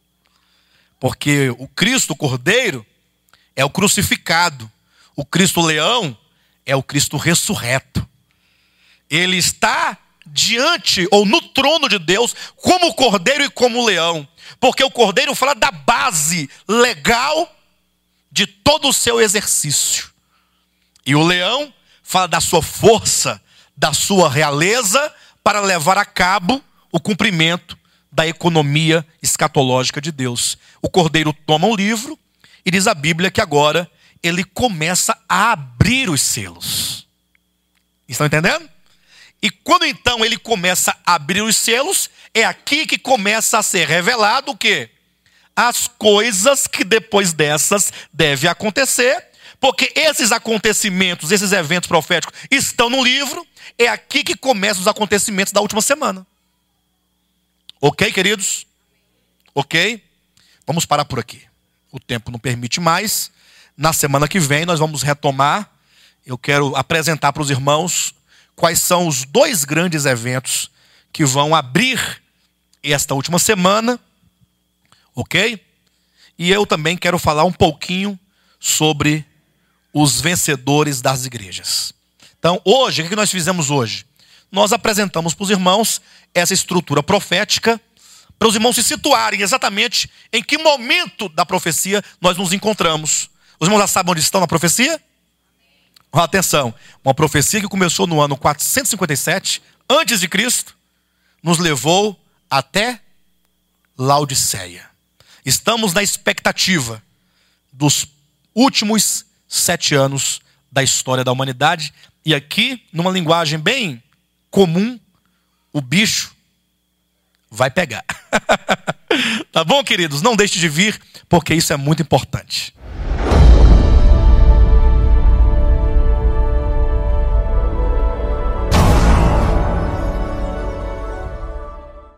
Porque o Cristo cordeiro é o crucificado. O Cristo leão é o Cristo ressurreto. Ele está diante ou no trono de Deus como o cordeiro e como o leão. Porque o cordeiro fala da base legal de todo o seu exercício. E o leão fala da sua força, da sua realeza para levar a cabo o cumprimento da economia escatológica de Deus. O cordeiro toma o livro e diz a Bíblia que agora ele começa a abrir os selos. Estão entendendo? E quando então ele começa a abrir os selos, é aqui que começa a ser revelado o quê? As coisas que depois dessas devem acontecer, porque esses acontecimentos, esses eventos proféticos estão no livro, é aqui que começam os acontecimentos da última semana. Ok, queridos? Ok? Vamos parar por aqui. O tempo não permite mais. Na semana que vem nós vamos retomar. Eu quero apresentar para os irmãos quais são os 2 grandes eventos que vão abrir esta última semana. Ok? E eu também quero falar um pouquinho sobre os vencedores das igrejas. Então, hoje, o que nós fizemos hoje? Nós apresentamos para os irmãos essa estrutura profética, para os irmãos se situarem exatamente em que momento da profecia nós nos encontramos. Os irmãos já sabem onde estão na profecia? Atenção, uma profecia que começou no ano 457, antes de Cristo, nos levou até Laodiceia. Estamos na expectativa dos últimos 7 anos da história da humanidade. E aqui, numa linguagem bem comum, o bicho vai pegar. Tá bom, queridos? Não deixe de vir, porque isso é muito importante.